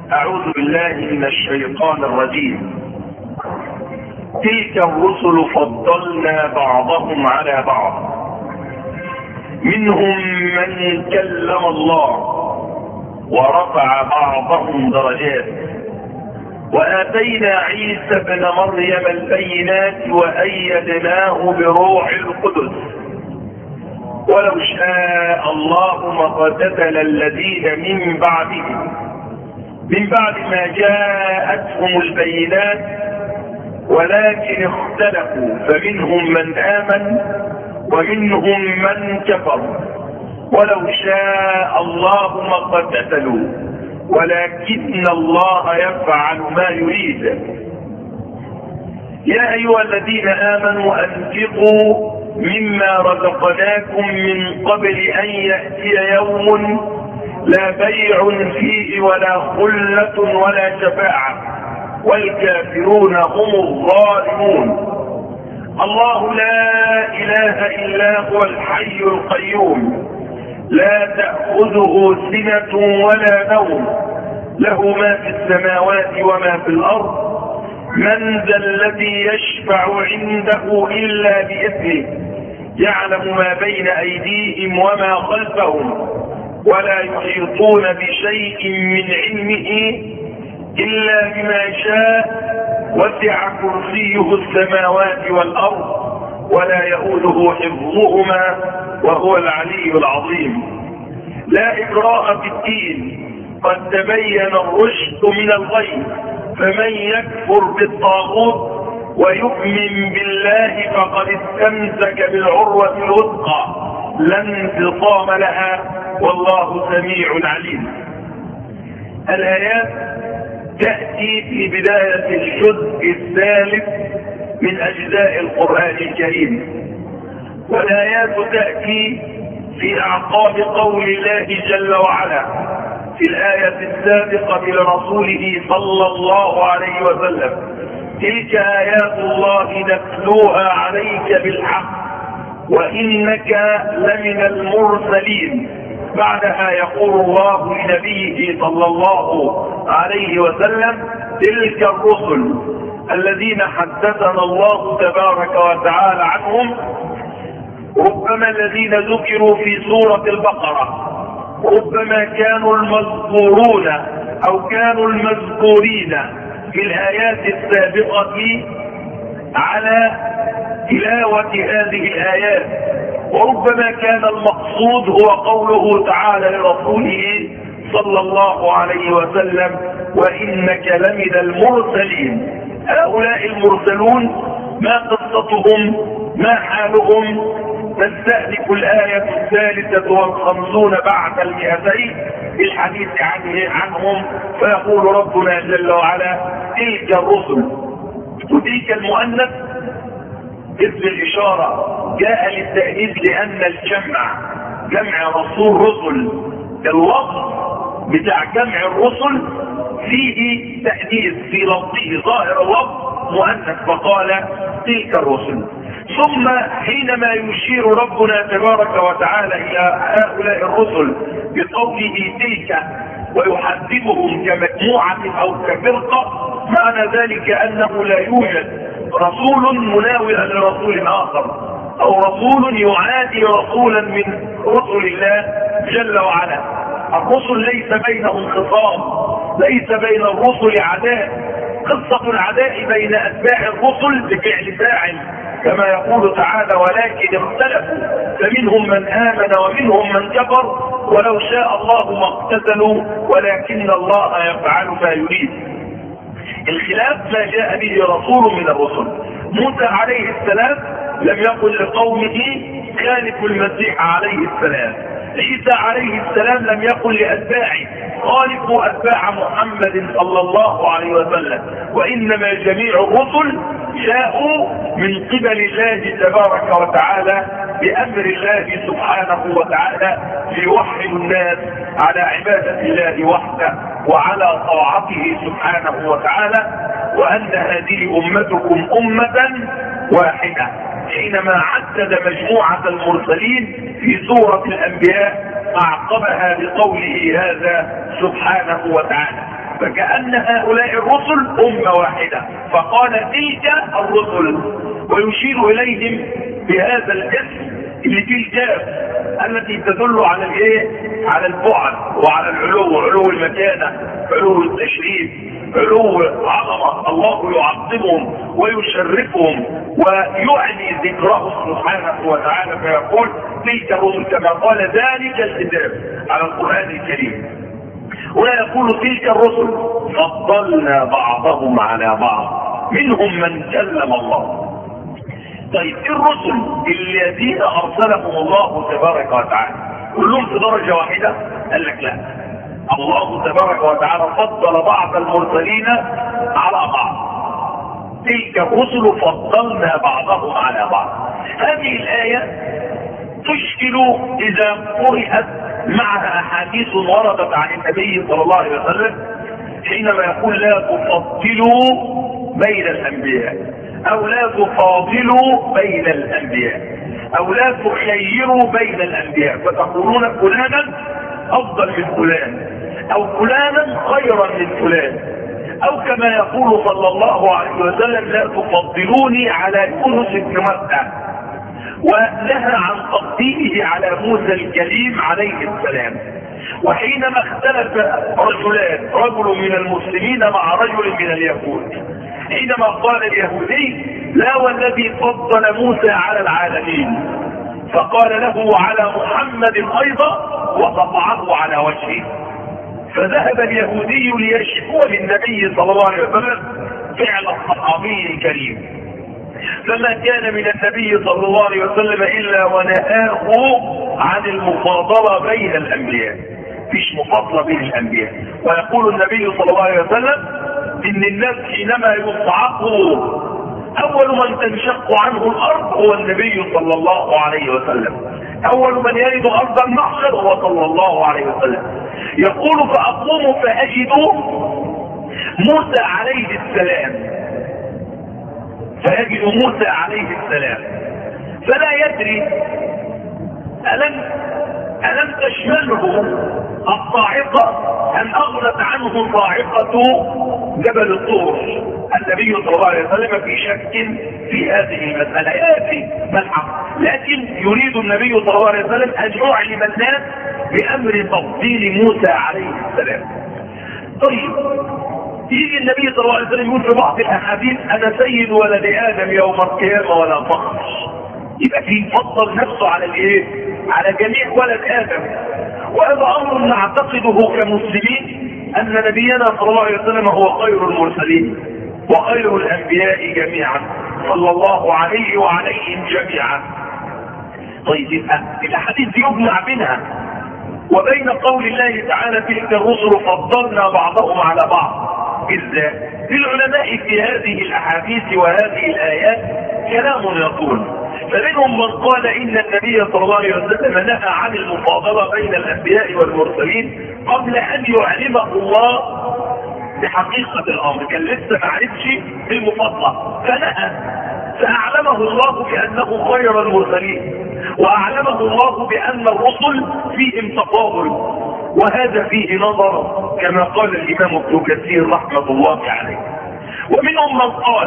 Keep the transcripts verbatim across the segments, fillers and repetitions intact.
أعوذ بالله من الشيطان الرجيم. تلك الرسل فضلنا بعضهم على بعض، منهم من كلم الله ورفع بعضهم درجات، وآتينا عيسى ابن مريم البينات وأيدناه بروح القدس، ولو شاء الله ما اقتتل الذين من بعدهم من بعد ما جاءتهم البينات ولكن اختلفوا، فمنهم من آمن ومنهم من كفر، ولو شاء الله ما اقتتلوا ولكن الله يفعل ما يريد. يا أيها الذين آمنوا أنفقوا مما رزقناكم من قبل أن يأتي يوم لا بيع فيه ولا خلة ولا شفاعة والكافرون هم الظالمون. الله لا إله إلا هو الحي القيوم، لا تأخذه سنة ولا نوم، له ما في السماوات وما في الأرض، من ذا الذي يشفع عنده إلا بإذنه، يعلم ما بين أيديهم وما خلفهم، ولا يحيطون بشيء من علمه إلا بما شاء، وسع كرسيه السماوات والأرض ولا يؤوده حفظهما وهو العلي العظيم. لا إكراه في الدين، قد تبين الرشد من الغي، فمن يكفر بالطاغوت ويؤمن بالله فقد استمسك بالعروة الوثقى لا انفصام لها، والله سميع عليم. الآيات تأتي في بداية الجزء الثالث من أجزاء القرآن الكريم، والآيات تأتي في أعقاب قول الله جل وعلا في الآية السابقة لرسوله صلى الله عليه وسلم: تلك آيات الله نتلوها عليك بالحق وإنك لمن المرسلين. بعدها يقول الله لنبيه صلى الله عليه وسلم: تلك الرسل الذين حدثنا الله تبارك وتعالى عنهم، ربما الذين ذكروا في سورة البقرة، ربما كانوا المذكورون أو كانوا المذكورين في الآيات السابقة على تلاوة هذه الآيات، وربما كان المقصود هو قوله تعالى لرسوله صلى الله عليه وسلم: وإنك لمن المرسلين. هؤلاء المرسلون ما قصتهم؟ ما حالهم؟ تستهدف الآية الثالثة والخمسون بعد المئتين بالحديث عنهم، فيقول ربنا جل وعلا: تلك الرسل. وتلك المؤنث اسم الإشارة جاء للتأنيث لأن الجمع جمع رسول رسل، الوصف بتاع جمع الرسل فيه تأنيث في لفظه، ظاهر اللفظ مؤنث، فقال تلك الرسل. ثم حينما يشير ربنا تبارك وتعالى إلى هؤلاء الرسل بقوله تلك ويحدثهم كمجموعة أو كفرقة، معنى ذلك أنه لا يوجد رسول مناولا لرسول آخر أو رسول يعادي رسولا من رسل الله جل وعلا. الرسل ليس بينهم خصام، ليس بين الرسل عداء. قصة العداء بين أتباع الرسل بفعل فاعل، كما يقول تعالى: ولكن اختلفوا فمنهم من آمن ومنهم من كفر ولو شاء الله ما اقتتلوا ولكن الله يفعل ما يريد. الخلاف ما جاء به رسول من الرسل. موسى عليه السلام لم يقل لقومه خالفوا المسيح عليه السلام، عيسى عليه السلام لم يقل لأتباعه خالفوا أتباع محمد صلى الله عليه وسلم، وإنما جميع الرسل جاءوا من قبل الله تبارك وتعالى بأمر الله سبحانه وتعالى ليوحدوا الناس على عبادة الله وحده وعلى طاعته سبحانه وتعالى، وأن هذه أمتكم أمة واحدة. حينما عدد مجموعة المرسلين في سورة الأنبياء أعقبها بقوله هذا سبحانه وتعالى. فكأن هؤلاء الرسل أمة واحدة، فقال تلك الرسل، ويشير إليهم بهذا الاسم اللي فيه الكاف التي تدل على الايه؟ على البعد وعلى العلو، علو المكانة، علو التشريف، علو عظمة. الله يعظمهم ويشرفهم ويعني ذكره سبحانه وتعالى، فيقول تلك الرسل كما قال ذلك الكتاب على القرآن الكريم. ولا يقول تلك الرسل فضلنا بعضهم على بعض منهم من كلم الله. طيب الرسل الذين ارسلهم الله تبارك وتعالى كلهم في درجة واحدة؟ قال لك لا، الله تبارك وتعالى فضل بعض المرسلين على بعض. تلك الرسل فضلنا بعضهم على بعض. هذه الآية تشكل إذا قرأت معها أحاديث وردت عن النبي صلى الله عليه وسلم حينما يقول لا تفضلوا بين الأنبياء، أو لا تفاضلوا بين الأنبياء، أو لا تخيروا بين الأنبياء فتقولون فلانا أفضل من فلان، أو فلانا خيرا من فلان، أو كما يقول صلى الله عليه وسلم لا تفضلوني على يونس بن متى، ونهى عن تفضيله على موسى الكليم عليه السلام. وحينما اختلف رجلان، رجل من المسلمين مع رجل من اليهود، حينما قال اليهودي لا والذي فضل موسى على العالمين، فقال له على محمد ايضا وطبعه على وجهه، فذهب اليهودي ليشكو للنبي صلى الله عليه وسلم فعل الصحابي الكريم، فما كان من النبي صلى الله عليه وسلم الا ونهاه عن المفاضله بين الانبياء، فيش مفاضله بين الانبياء. ويقول النبي صلى الله عليه وسلم ان الناس حينما يصعقوا اول من تنشق عنه الارض هو النبي صلى الله عليه وسلم، اول من يرد ارض المحشر هو صلى الله عليه وسلم. يقول فاقوم فاجد موسى عليه السلام، فيجد موسى عليه السلام فلا يدري ألم ألم تشمله الصاعقة أن أغنت عنه صاعقة جبل الطور. النبي صلى الله عليه وسلم في شك في هذه المسألة، يأتي ملحق، لكن يريد النبي صلى الله عليه وسلم أن يعلم الناس بأمر تفضيل موسى عليه السلام. طيب يجي النبي صلى الله عليه وسلم يقول في بعض الاحاديث انا سيد ولد ادم يوم القيامه ولا فخر، يبقى في فضل نفسه على الايه؟ على جميع ولد ادم. وهذا امر نعتقده كمسلمين ان نبينا صلى الله عليه وسلم هو خير المرسلين وخير الانبياء جميعا صلى الله عليه وعليهم جميعا. طيب يبقى الاحاديث دي يجمع بينها وبين قول الله تعالى تلك الرسل فضلنا بعضهم على بعض. ازاي؟ للعلماء في هذه الاحاديث وهذه الايات كلام يطول، فمنهم من قال ان النبي صلى الله عليه وسلم نهى عن المفاضله بين الانبياء والمرسلين قبل ان يعلمه الله بحقيقه الامر، كان لسه ما عرفش المفاضله فنهى، فاعلمه الله بانه خير المرسلين، واعلمه الله بان الرسل فيهم تفاضل، وهذا فيه نظر كما قال الامام ابن كثير رحمه الله عليه. ومنهم من قال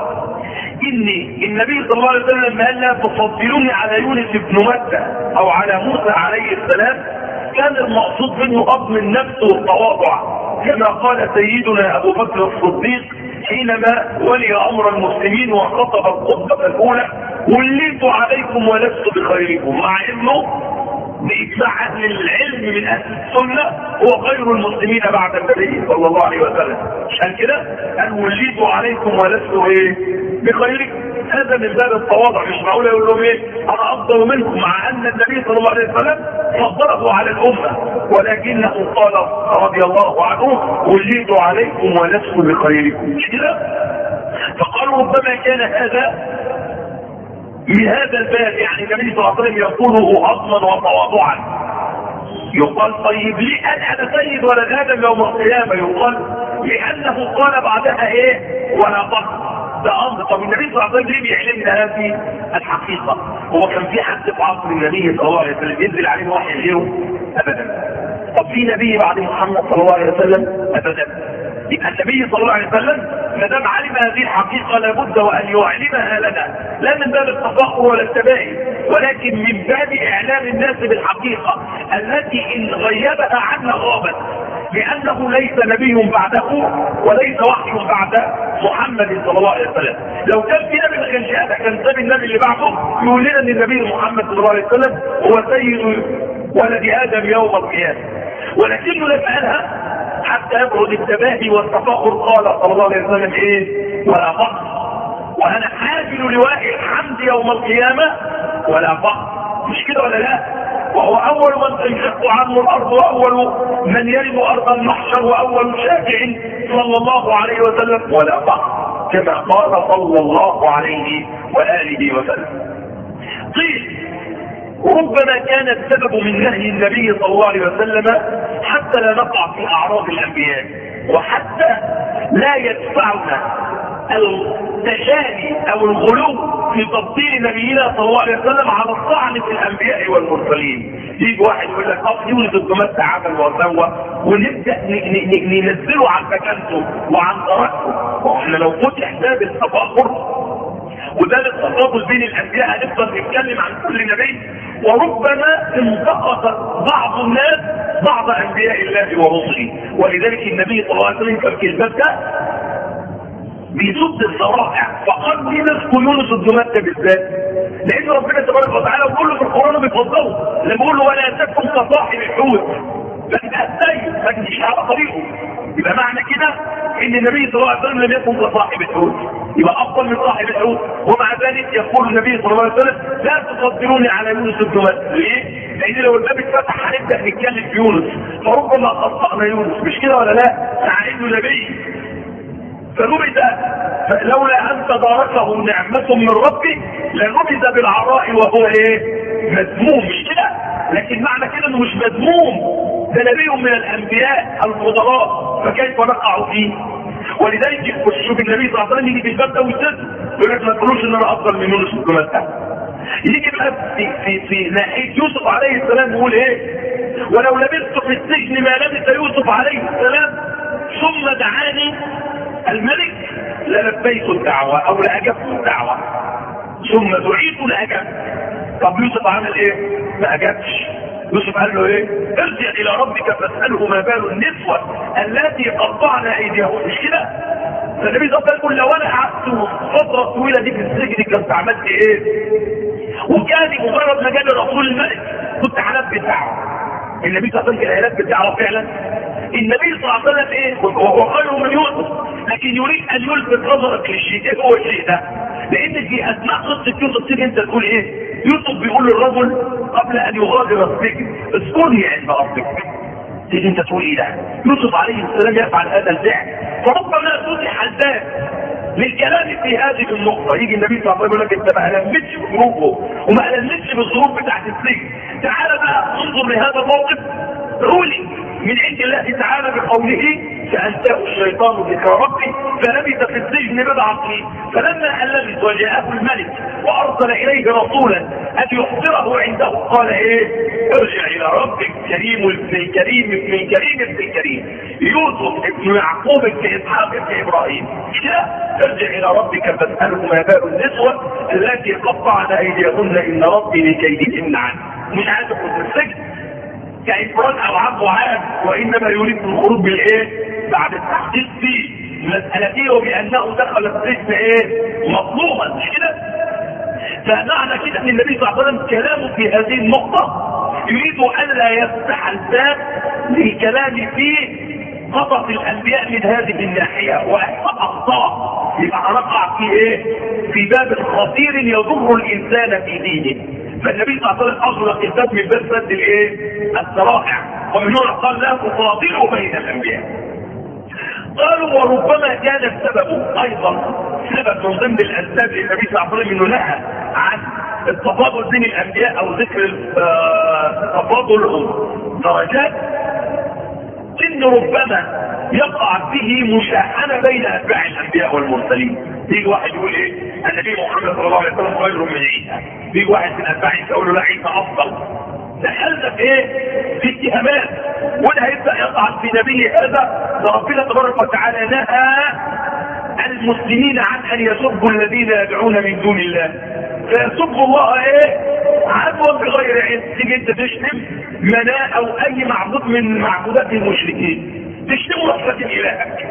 ان النبي صلى الله عليه وسلم قال لا تفضلوني على يونس بن متى او على موسى عليه السلام، كان المقصود منه اضم النفس والتواضع، كما قال سيدنا ابو بكر الصديق حينما ولي امر المسلمين وخطب الخطبه الاولى وليت عليكم ولست بخيركم، مع انه بإجماع أهل العلم من أهل السنة هو خير المسلمين بعد النبي صلى الله عليه وسلم. عشان كده أن وليت عليكم ولست إيه بخيركم، هذا من باب التواضع، مش معقول يقول لهم إيه أنا أفضل منكم، مع أن النبي صلى الله عليه وسلم فضله على الأمة، ولكنه قال رضي الله عنه وليت عليكم ولست بخيركم، مش كده؟ فقالوا ربما كان هذا من هذا الباب، يعني النبي صلى الله عليه وسلم يقوله عظما وتواضعا. يقال طيب ليه انا سيد ولد ادم يوم القيامه؟ يقال لانه قال بعدها ايه ولا فخر، ده امر. طب النبي صلى الله عليه وسلم ليه بيعلمنا هذه الحقيقه؟ هو كان في حد في عصر النبي صلى الله عليه وسلم ينزل عليه وحي غيره؟ ابدا. طب في نبي بعد محمد صلى الله عليه وسلم؟ ابدا. يبقى النبي صلى الله عليه وسلم ما دام علم هذه الحقيقه لابد وان يعلمها لنا، لا من باب التفاخر ولا التباهي، ولكن من باب اعلام الناس بالحقيقه التي ان غيبها عنا غابت، لانه ليس نبي بعده وليس وحي بعد محمد صلى الله عليه وسلم. لو كان في نبي ما كانش هذا، كان ساب النبي اللي بعده يقول لنا ان النبي محمد صلى الله عليه وسلم هو سيد ولد ادم يوم القيامه، ولكنه لم قالها حتى يبرد التباهي والتفاخر. قال صلى الله عليه وسلم ايه؟ ولا فخر، وانا حامل لواء الحمد يوم القيامه ولا فخر. مش كده ولا لا؟ وهو اول من تنشق عنه الارض، واول من يرد ارض المحشر، واول شافع صلى الله عليه وسلم ولا فخر، كما قال صلى الله عليه واله وسلم. قيل ربما كان السبب من نهي النبي صلى الله عليه وسلم حتى لا نقع في اعراض الانبياء، وحتى لا يدفعنا التشاني او الغلو في تفضيل نبينا صلى الله عليه وسلم على الطعن في الانبياء والمرسلين. يجي واحد يقول لك اصل يونس الجمال عمل وسوى، ونبدا ننزله عن مكانته وعن درجته. واحنا لو فتح باب التفاخر وده التفاضل بين الانبياء هنفضل نتكلم عن كل نبي، وربما انتقص بعض الناس بعض انبياء الله ورسله. ولذلك النبي صلى الله عليه وسلم كان في الباب ده بيسد الذرائع، فقال لي نسكو يونس الجمال بالذات، لان ربنا تبارك وتعالى كله في القران بيفضله لما بيقول له ولا تكن كصاحب الحوت، فانت السيد ما تجيش على طريقه. يبقى معنى كده ان النبي صلى الله عليه وسلم لم يكن كصاحب الحوت، يبقى افضل من صاحب الحوت. ومع ذلك يقول النبي صلى الله عليه وسلم لا تفضلوني على يونس الجمال. ليه؟ لان لو الباب اتفتح هنبدا نتكلم في يونس، فربما خطأنا يونس. مش كده ولا لا؟ مع انه نبي فنبذ، لولا ان تداركه نعمه من ربه لنبذ بالعراء وهو ايه؟ مذموم. مش كده؟ لكن معنى كده انه مش مذموم، ده نبي من الانبياء الفضلاء، فكيف نقع فيه؟ ولذلك شوف النبي صلى الله عليه وسلم يجي في الباب ده ويسد يقول لك ما تقولوش ان انا افضل من يونس الجمال. يجي بقى في في في ناحيه يوسف عليه السلام يقول ايه؟ ولو لبثت في السجن ما لبث يوسف عليه السلام ثم دعاني الملك للبيت الدعوه او لاجبت الدعوه، ثم دعيت لاجبت. طب يوسف عمل ايه؟ ما اجابش. يوسف قال له ايه؟ ارجع الى ربك فاساله ما بال النسوه التي قطعن ايديهن. مش كده؟ فالنبي صلى الله عليه وسلم لو انا قعدت فتره طويله دي في السجن كنت عملت ايه؟ وكان مجرد ما جالي رسول الملك كنت هنبي الدعوه. النبي صلى الله عليه وسلم كان هينبي الدعوه فعلا. النبي صلى الله عليه وسلم ايه؟ وهو خير من يوسف، لكن يريد ان يلفت نظرك للشيء. ايه هو الشيء ده؟ لان في اثناء قصه يوسف تيجي انت تقول ايه؟ يوسف بيقول للرجل قبل ان يغادر السجن اسكني عند ربك. تيجي انت تقول ايه ده؟ يوسف عليه السلام يفعل هذا الفعل، فربما فتح الباب للكلام في هذه النقطه. يجي النبي صلى الله عليه وسلم يقول لك انت ما ألمتش بظروفه وما ألمتش بالظروف بتاعت السجن، تعالى بقى انظر لهذا الموقف. رولي من عند الله تعالى بقوله فأنساه الشيطان ذكر ربه فلبث في السجن بضع سنين، فلما ألبث وجاءه الملك وأرسل إليه رسولا أن يحضره عنده قال إيه؟ ارجع إلى ربك. كريم ابن كريم ابن كريم ابن كريم يوسف ابن يعقوب ابن إسحاق ابن إبراهيم. مش كده؟ ارجع إلى ربك فاسأله ما بال النسوة التي قطعن أيديهن إن ربي لكيدهن عنه. مش عايز يخرج من السجن كإفراد أو عفو عام، وإنما يريد الخروج بالإيه؟ بعد التحقيق فيه مسألته وبأنه دخل السجن إيه؟ مظلوما. مش كده؟ فمعنى كده أن النبي صلى الله عليه وسلم كلامه في هذه النقطة يريد ألا يفتح الباب للكلام فيه قصص الأنبياء من هذه الناحية وأخطاء، يبقى نقع في إيه؟ في باب خطير يضر الإنسان في دينه. فالنبي صلى الله عليه وسلم اغلق الباب من باب سد الايه؟ الذرائع. ومن هنا قال لا تفاضلوا بين الانبياء. قالوا وربما كان السبب ايضا سبب من ضمن الاسباب للنبي صلى الله عليه وسلم انه نهى عن التفاضل بين الانبياء او ذكر تفاضلهم درجات، ان ربما يقع به مشاحنه بين اتباع الانبياء والمرسلين. يجي واحد يقول ايه؟ النبي محمد صلى الله عليه وسلم خير من عيسى. يجي واحد من اتباع عيسى يقول له لا عيسى افضل. دخلنا في ايه؟ في اتهامات، وده هيبدا يطعن في نبيه هذا. ربنا تبارك وتعالى نهى المسلمين عن ان يسبوا الذين يدعون من دون الله، فيسبوا الله ايه؟ عدوا بغير علم. تيجي انت تشتم مناء او اي معبود من معبودات المشركين، تشتموا رحمة الهك،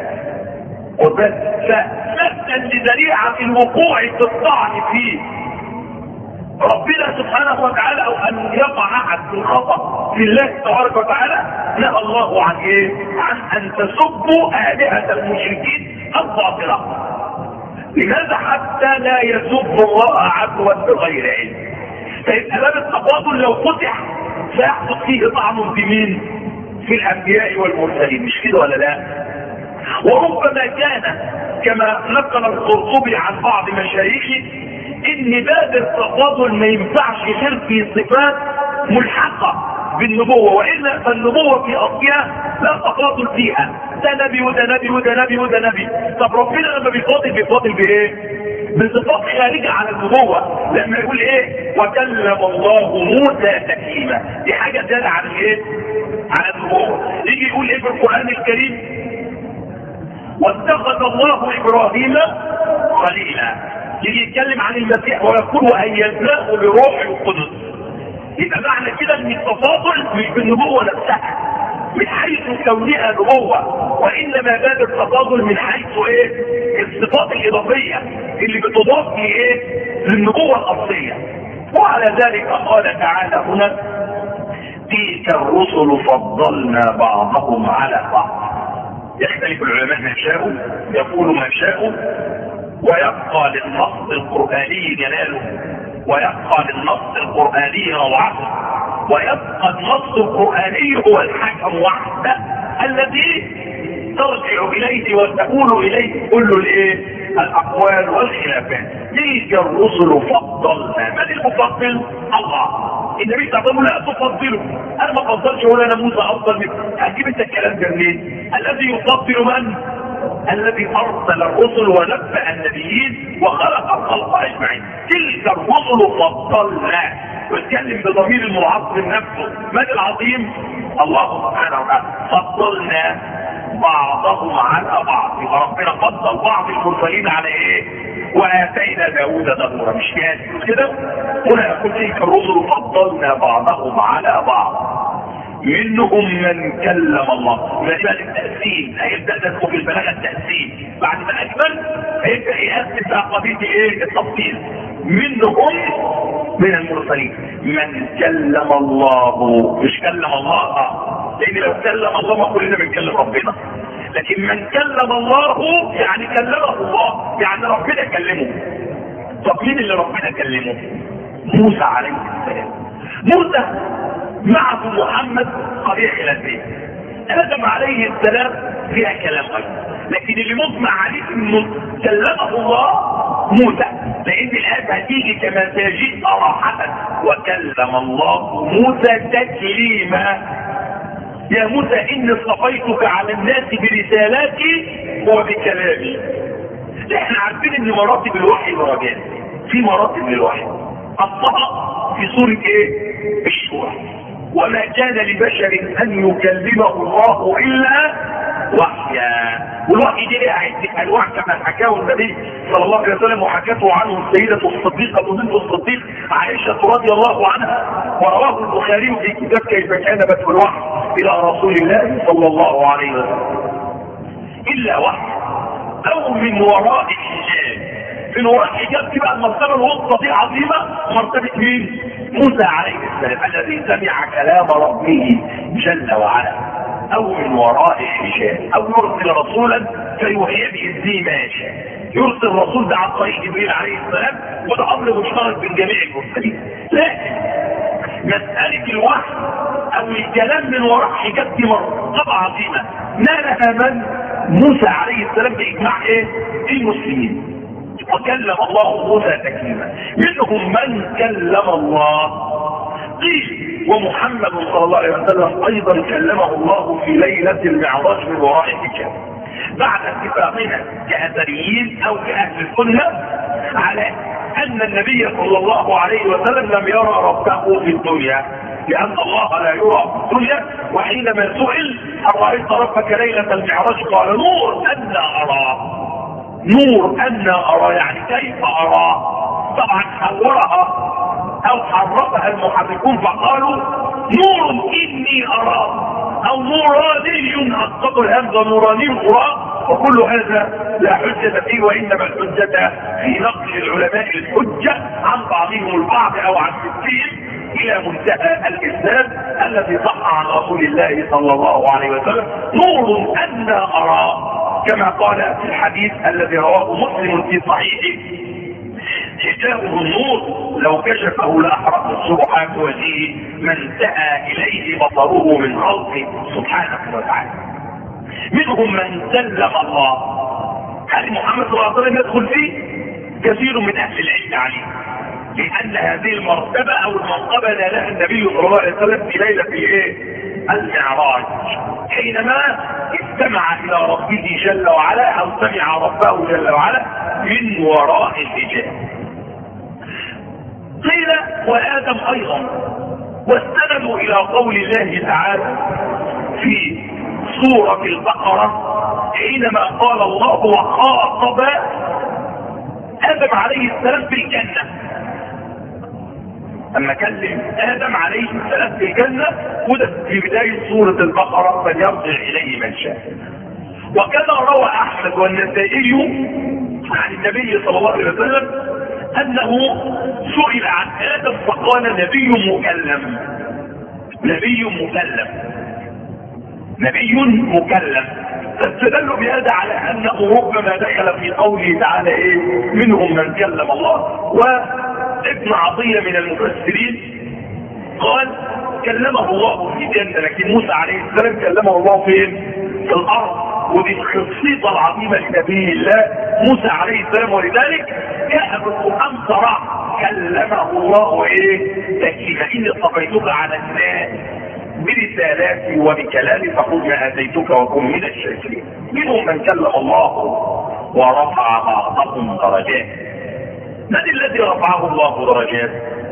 فمثلا لذريعة الوقوع في الطعن فيه ربنا سبحانه وتعالى، او ان يقع احد في الخطأ في الله تبارك وتعالى، نهى الله عن ايه؟ عن ان تسبوا آلهة المشركين الباطلة. لماذا؟ حتى لا يسب الله عدوا بغير علم. فيبقى باب التفاضل لو فتح سيحدث فيه طعن في مين؟ في الانبياء والمرسلين، مش كده ولا لا؟ وربما كان كما نقل القرطبي عن بعض مشايخه ان باب التفاضل ما ينفعش غير في صفات ملحقه بالنبوه، والا فالنبوه في اصلها لا تفاضل فيها، ده نبي وده نبي وده نبي وده نبي. طب ربنا لما بيفاضل بيفاضل بايه؟ بصفات خارجه عن النبوه، لما يقول ايه؟ وكلم الله موسى تكليما، دي حاجه زياده عن الايه؟ عن النبوه. يجي يقول ايه في القران الكريم؟ واتخذ الله ابراهيم خليلا. يجي يتكلم عن المسيح ويقول وايدناه بروح القدس. يبقى معنى كده ان التفاضل مش بالنبوه نفسها من حيث كونها نبوه، وانما باب التفاضل من حيث ايه؟ الصفات الاضافيه اللي بتضاف لايه؟ للنبوه الاصليه. وعلى ذلك قال تعالى هنا تلك الرسل فضلنا بعضهم على بعض. يختلف العلماء ما شاءوا، يقول ما شاءوا، ويبقى للنص القرآني جلاله، ويبقى للنص القرآني روعته، ويبقى النص القرآني هو الحكم وحده الذي ترجع إليه وتقول إليه كل الايه؟ الأقوال والخلافات. تلك الرسل فضلنا. من المفضل؟ الله. النبي صلى الله عليه وسلم لا تفضله، انا ما افضلش ولا انا موسى افضل منه. هتجيب انت الكلام ده منين؟ الذي يفضل من؟ الذي ارسل الرسل ونبأ النبيين وخلق الخلق اجمعين. تلك الرسل فضلنا، واتكلم بضمير المعظم نفسه. من العظيم؟ الله سبحانه وتعالى. فضلنا بعضهم على بعض، يبقى ربنا فضل بعض المرسلين على ايه؟ واتينا داوود زبورا. مش كده؟ هنا يقول تلك الرسل فضلنا بعضهم على بعض منهم من كلم الله. يبقى التأثير هيبدا ندخل في البلاغه التأثير، بعد ما اجمل هيبدا يأثر بقى قضيه ايه؟ التفصيل. منهم من المرسلين من كلم الله، مش كلم الله، لان لو كلم الله ما كلنا بنكلم ربنا، لكن من كلم الله يعني كلمه الله، يعني ربنا كلمه. طب مين اللي ربنا كلمه؟ موسى عليه السلام. موسى معه محمد قبيح خلافين. ادم عليه السلام فيها كلام ايضا، لكن اللي مجمع عليه انه كلمه الله موسى، لان الايه هتيجي كما تجيء صراحه وكلم الله موسى تكليما. يا موسى اني اصطفيتك على الناس برسالاتي وبكلامي. احنا عارفين ان مراتب الوحي درجات، في مراتب للوحي اصلها في سوره ايه؟ الشورى. وما كان لبشر ان يكلمه الله الا وحيا. والوحي دي ليها عده انواع كما حكاه النبي صلى الله عليه وسلم، وحكته عنه السيده الصديقه بنت الصديق عائشه رضي الله عنها، ورواه البخاري في كتاب كيف كان بدء الوحي الى رسول الله صلى الله عليه وسلم. الا وحي او من وراء حجاب. من وراء حجاب دي بقى المرتبه الوسطى دي عظيمه، مرتبه مين؟ موسى عليه السلام الذي سمع كلام ربه جل وعلا. او من وراء حجاب، او يرسل رسولا فيوحي باذنه ما يشاء. يرسل الرسول ده عن طريق جبريل عليه السلام، وده امر مشترك بين جميع المرسلين. لكن مساله الوحي او الكلام من وراء حجاب دي مرتبه عظيمه نالها من؟ موسى عليه السلام باجماع ايه؟ المسلمين. وكلم الله موسى تكليما. منهم من كلم الله. قيل ومحمد صلى الله عليه وسلم ايضا كلمه الله في ليله المعراج من وراء الحجاب، بعد اتفاقنا كاثريين او كاهل السنه على ان النبي صلى الله عليه وسلم لم يرى ربه في الدنيا، لان الله لا يرى في الدنيا. وحينما سئل هل رايت ربك ليله المعراج قال نور ان ارى، نور ان ارى يعني كيف ارى. طبعا حورها او حرفها المحركون فقالوا نور اني ارى او نوراني اسقط الهمزه نوراني ارى، وكل هذا لا حجة فيه، وانما الحجة في نقل العلماء الحجة عن بعضهم البعض او عن مثلهم الى منتهى الاسناد الذي صح عن رسول الله صلى الله عليه وسلم نور ان ارى، كما قال في الحديث الذي رواه مسلم في صحيحه حجابه النور لو كشفه لاحرق سبحات وجهه ما انتهى اليه بصره من خلقه سبحانه وتعالى. منهم من سلم الله، هل محمد صلى الله عليه وسلم يدخل فيه؟ كثير من اهل العلم عليه، لان هذه المرتبه او المنقبه نالها النبي صلى الله عليه وسلم في ليله الايه؟ المعراج، حينما استمع الى ربه جل وعلا او سمع ربه جل وعلا من وراء الحجاب. قيل وادم ايضا، واستندوا الى قول الله تعالى في سورة البقرة حينما قال الله وخاطب آدم عليه السلام في الجنة، أما كلم آدم عليه السلام في الجنة وده في بداية سورة البقرة فليرجع إليه من شاء. وكما روى أحمد والنسائي عن النبي صلى الله عليه وسلم أنه سئل عن آدم فقال نبي مكلم، نبي مكلم، نبي مكلم. فاستدلوا بهذا على انه ربما دخل في قوله تعالى ايه منهم من كلم الله. وابن عطية من المفسرين قال كلمه الله في الجنة، لكن موسى عليه السلام كلمه الله فين؟ في الارض، ودي الخصيصة العظيمة لنبي الله موسى عليه السلام، ولذلك جاء بالقرآن صراحة كلمه الله ايه تكليما اني اصطفيتك على الناس برسالاتي وبكلامي فخذ ما اتيتك وكن من الشاكرين. منهم من كلم الله ورفع بعضهم درجات. من الذي رفعه الله درجات؟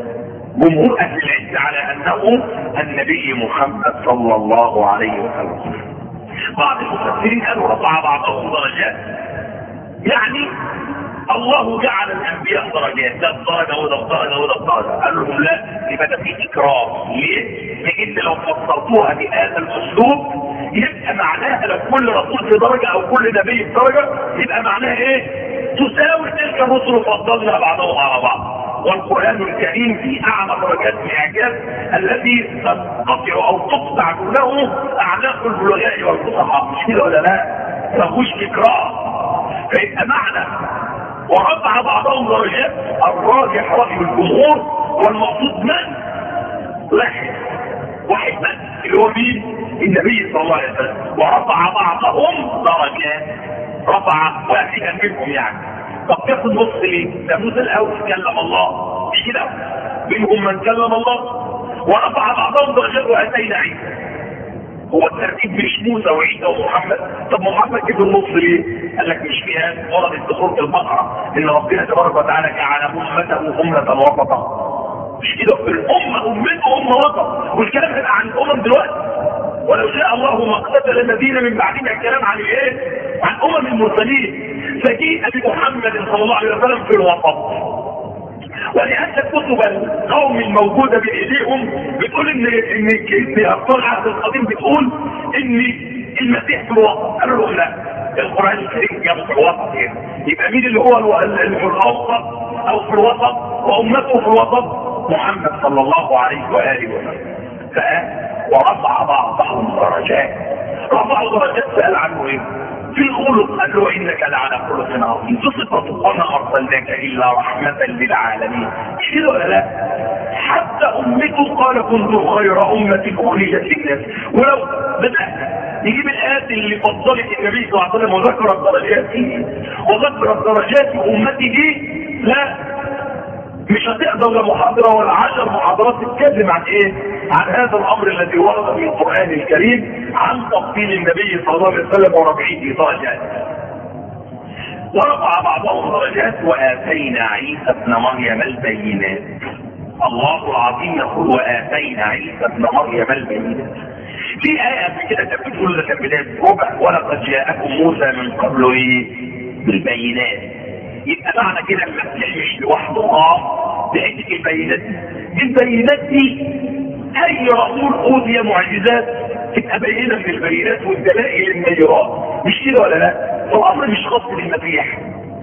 جمهور اهل العلم على انه النبي محمد صلى الله عليه وسلم. بعض المفسرين قالوا رفع بعضهم درجات، يعني الله جعل الانبياء درجات، ده الدرجه وده الدرجه وده الدرجه. قال لهم لا، يبقى ده في اكرام. ليه؟ لان لو فسرتوها بهذا الاسلوب يبقى معناها لو كل رسول في درجه او كل نبي في درجه يبقى معناها ايه؟ تساوي تلك الرسل فضلنا بعضهم على بعض. والقران الكريم في اعلى درجات الاعجاز التي تنقطع او تقطع دونه اعناق البلغاء والفصحاء، مش كده ولا لا؟ ما فيهوش اكرام. فيبقى معنى ورفع بعضهم درجات الراجح رأي الجمهور، والمقصود من؟ واحد واحد من اللي هو مين؟ النبي صلى الله عليه وسلم. ورفع بعضهم درجات، رفع واحدا منهم يعني. طب كيف النص ليه؟ ده موسى الاول كلم الله مش كده؟ منهم من كلم الله ورفع بعضهم درجات واتينا عيسى. هو الترتيب مش موسى وعيسى ومحمد؟ طب محمد كده النص ليه؟ قال لك مش فيها وردت في سوره البقره ان ربنا تبارك وتعالى جعل امته امه وسطا، مش كده؟ في الامه امته امه وسط، والكلام هيبقى عن الامم دلوقتي. ولو شاء الله ما اقتتل الذين من بعدهم، الكلام عن ايه؟ عن امم المرسلين. فجيء بمحمد صلى الله عليه وسلم في الوسط. ولأن كتب القوم الموجودة بإيديهم بتقول ان ان ان ابطال العهد القديم بتقول ان المسيح في الوسط. قالوا له لا، القرآن الكريم جابه في الوسط هنا. يبقى مين اللي هو الأوسط او في الوسط وامته في الوسط؟ محمد صلى الله عليه وآله وسلم. ورفع بعضهم درجات. رفعوا درجات سأل عنه ايه؟ في الخلق قال له انك لعلى خلق عظيم. في صفة وما ارسلناك الا رحمة للعالمين، مش كده ولا لا؟ حتى امته قال كنتم خير امة اخرجت للناس. ولو بدأنا نجيب الآيات اللي فضلت النبي صلى الله عليه وسلم وذكر الدرجات دي وذكر الدرجات امته، لا مش هتقدر محاضرة ولا عشر محاضرات تتكلم عن ايه؟ عن هذا الامر الذي ورد في القرآن الكريم عن تفضيل النبي صلى الله عليه وسلم ورفعه درجات. ورفع بعضهم درجات واتينا عيسى ابن مريم البينات. الله العظيم يقول واتينا عيسى ابن مريم البينات. في آية قبل كده كانت بتقول ده كان بداية ربع ولقد جاءكم موسى من قبل ايه؟ بالبينات. يبقى معنى كده المسيح مش لوحده اه بعدة البينات دي. البينات دي اي رسول اوتي معجزات تبقى بينة من البينات والدلائل النيرات، مش كده ولا لا؟ الامر مش خاص بالمسيح،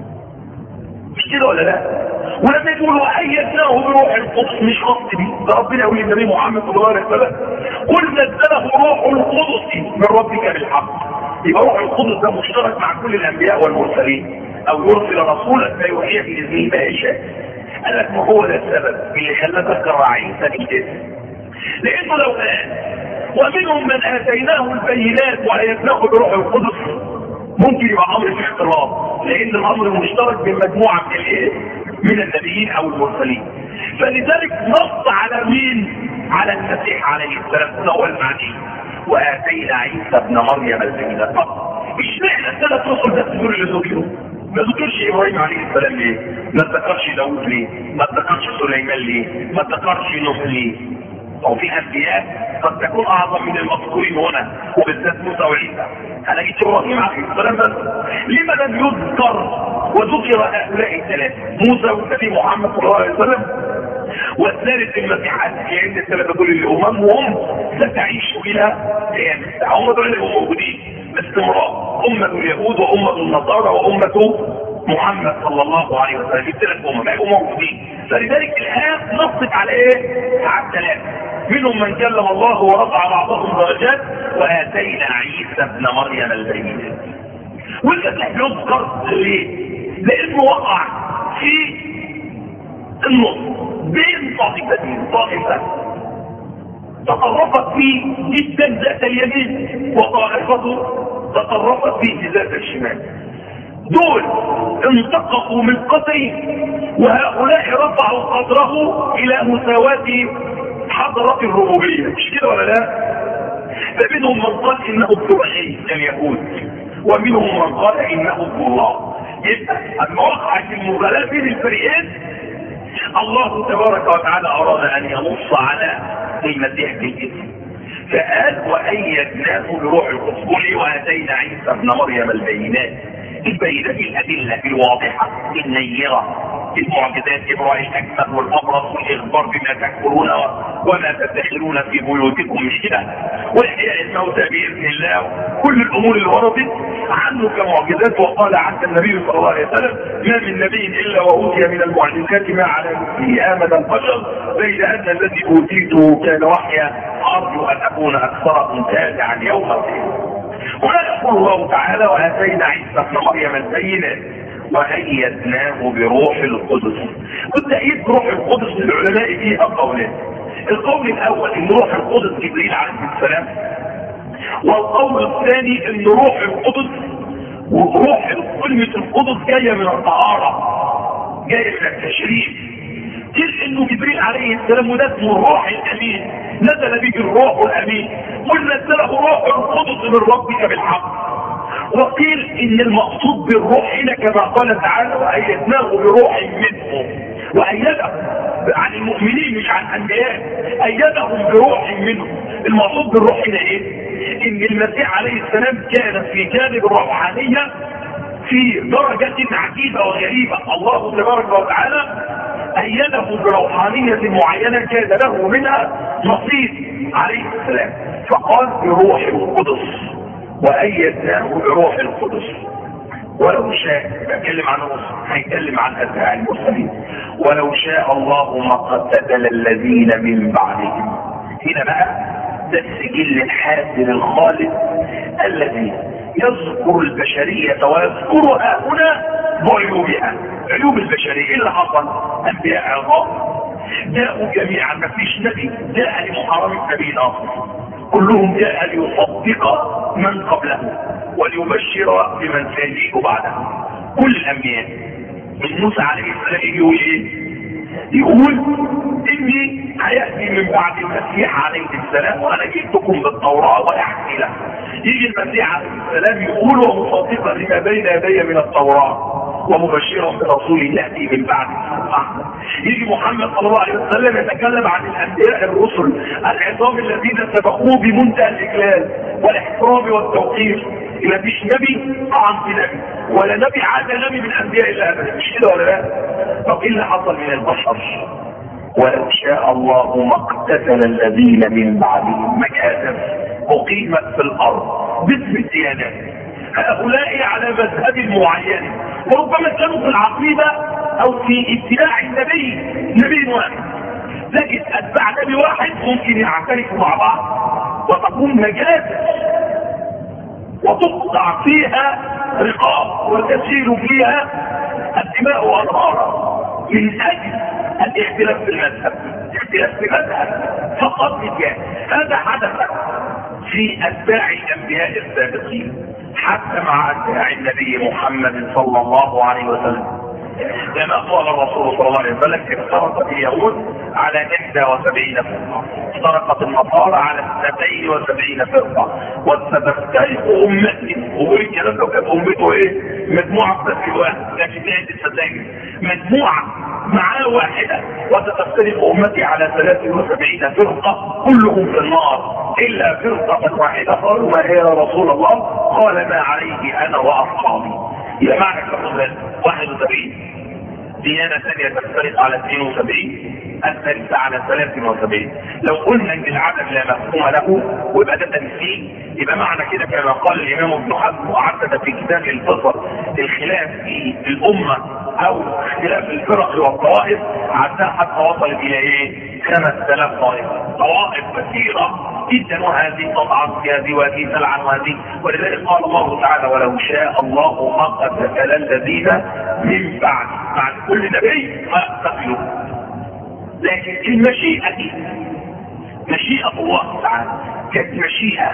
مش كده ولا لا؟ ولما يقولوا ايدناه بروح القدس مش خاص بيه، ده ربنا يقول للنبي محمد صلى الله عليه وسلم قل نزله روح القدس من ربك بالحق. يبقى روح القدس ده مشترك مع كل الانبياء والمرسلين، او يرسل رسولا فيوحي باذنه ما يشاء. قال لك ما هو ده السبب اللي خلاه ذكر عيسى بالاسم، لانه لو قال ومنهم من اتيناه البينات وايدناه بروح القدس ممكن يبقى امر في اختلاط، لان الامر مشترك بين مجموعه من الايه؟ من النبيين او المرسلين. فلذلك نص على مين؟ على المسيح عليه السلام هو المعني واتينا عيسى ابن مريم البينات. اشمعنى الثلاث رسل بس دول اللي ذكروا؟ ما ذكرش ابراهيم عليه السلام ليه؟ ما ذكرش داوود ليه؟ ما ذكرش سليمان ليه؟ ما ذكرش نوح ليه؟ او في انبياء قد تكون اعظم من المذكورين هنا وبالذات موسى وعيسى. هلاقي ابراهيم عليه السلام بس لما لم يذكر وذكر هؤلاء الثلاثه موسى والنبي محمد صلى الله عليه وسلم والثالث المسيح؟ لان الثلاثه دول اللي اممهم ستعيش الى قيامه، هم دول اللي موجودين باستمرار، امه اليهود وامه النصارى وامه محمد صلى الله عليه وسلم. الثلاث امم بقوا موجودين. فلذلك الايه نصت على ايه؟ على الثلاثه، منهم من كلم الله ورفع بعضهم درجات واتينا عيسى ابن مريم البينات. والمسيح يذكر ليه؟ لانه وقع في النص بين طائفتين، طائفه تطرفت فيه جدا ذات اليمين وطائفه تطرفت فيه ذات الشمال. دول انتقصوا من قدره وهؤلاء رفعوا قدره الى مساواة حضرة الربوبية، مش كده ولا لا؟ فمنهم من قال انه ابن عيسى اليهود ومنهم من قال انه ابن الله. يبقى اما وقعت المغالاة بين الفريقين الله تبارك وتعالى اراد ان ينص على المسيح بالاسم فقال وايدناه بروح القدس واتينا عيسى ابن مريم البينات. البينات الادله الواضحه النيره، المعجزات ابراء الاكمه والابرص والاخبار بما تاكلون وما تدخرون في بيوتكم، مش كده؟ واحياء الموتى باذن الله، كل الامور اللي وردت عنه كمعجزات. وقال عنه النبي صلى الله عليه وسلم ما من نبي الا واوتي من المعجزات ما على مثله امن البشر بين ان الذي اوتيته كان وحيا ارجو ان اكون اكثركم تابعا يوم القيامه. ولا يقول الله تعالى واتينا عيسى ابن مريم البينات وايدناه بروح القدس. والتأييد بروح القدس للعلماء فيه قولان. القول الاول ان روح القدس جبريل عليه السلام، والقول الثاني ان روح القدس وروح كلمة القدس جاية من الطهارة، جاية من التشريف. قيل انه جبريل عليه السلام وده اسمه الروح الامين، نزل به الروح الامين، قل نزله روح القدس من ربك بالحق. وقيل ان المقصود بالروح هنا كما قال تعالى وايدناه بروح منه، وايده عن المؤمنين مش عن الانبياء، ايدهم بروح منه. المقصود بالروح هنا ايه؟ ان المسيح عليه السلام كان في جانب الروحانيه في درجه عجيبه وغريبه. الله تبارك وتعالى ايده بروحانيه معينه كان له منها نصيب عليه السلام، فقال بروح القدس وايدناه بروح القدس. ولو شاء، بتكلم عن الرسل هيتكلم عن اتباع المرسلين، ولو شاء الله ما قتل الذين من بعدهم. هنا بقى ده السجل الحاسر الخالد الذي يذكر البشرية ويذكرها هنا بعيوبها، عيوب البشرية. اللي حصل انبياء عظام جاءوا جميعا، ما فيش نبي جاء لمحاربة نبي اخر، كلهم جاء ليصدق من قبله وليبشر بمن سيجيء بعده. كل الانبياء من موسى عليه السلام يقول ايه؟ يقول اني هيأتي من بعد المسيح عليه السلام وانا جئتكم بالتوراة ويحكي له. يجي المسيح عليه السلام يقول ومصدقا لما بين يدي من التوراة ومبشرا برسول ياتي من بعد. يجي محمد صلى الله عليه وسلم يتكلم عن الانبياء الرسل العظام الذين سبقوه بمنتهى الاجلال والاحترام والتوقير. ما فيش نبي طعن في نبي ولا نبي عاد نبي من انبياء الله ابدا، مش كده ولا لا؟ طب ايه اللي حصل من البشر؟ ولو شاء الله ما اقتتل الذين من بعدهم مجازا اقيمت في الارض باسم الديانات، هؤلاء على مذهب معين، وربما كانوا في العقيده او في اتباع النبي نبي واحد، لكن اتباع نبي واحد ممكن يعترفوا مع بعض وتكون مجازا وتقطع فيها رقاب وتسير فيها الدماء والنار من اجل الاختلاف في المذهب، اختلاف في المذهب فقط مجال. هذا حدث في اتباع الانبياء السابقين حتى مع اتباع النبي محمد صلى الله عليه وسلم، كما قال الرسول صلى الله عليه وسلم: افترقت اليهود على إحدى وسبعين فرقة، افترقت النصارى على اثنتين وسبعين فرقة، وستفترق امتي. وقول الكلام لو كانت امته ايه؟ مجموعة بس واحد، لكن عند التسليم مجموعة معاه واحدة، وستفترق امتي على ثلاث وسبعين فرقة كلهم في النار الا فرقة واحدة. قالوا: ما هي يا رسول الله؟ قال: ما عليه انا واصحابي. الى معنى كلام واحد وسبعين ديانة ثانية تفترق على اثنين وسبعين، الثالثة على ثلاث وسبعين. لو قلنا ان العدد لا مفهوم له ويبقى ده تمثيل، يبقى معنى كده كما قال الامام ابن حزم وعدد في كتاب الفصل الخلاف في الامة او اختلاف الفرق والطوائف، عدها حتى وصل الى ايه؟ خمس آلاف طائفة، طوائف كثيرة جدا، وهذه طبعا في هذه وهذه تلعن وهذه. ولذلك قال الله تعالى: ولو شاء الله ما قتل الذين من بعد بعد كل نبي ما قتلوا. لكن المشيئة دي مشيئة الله تعالى كانت مشيئة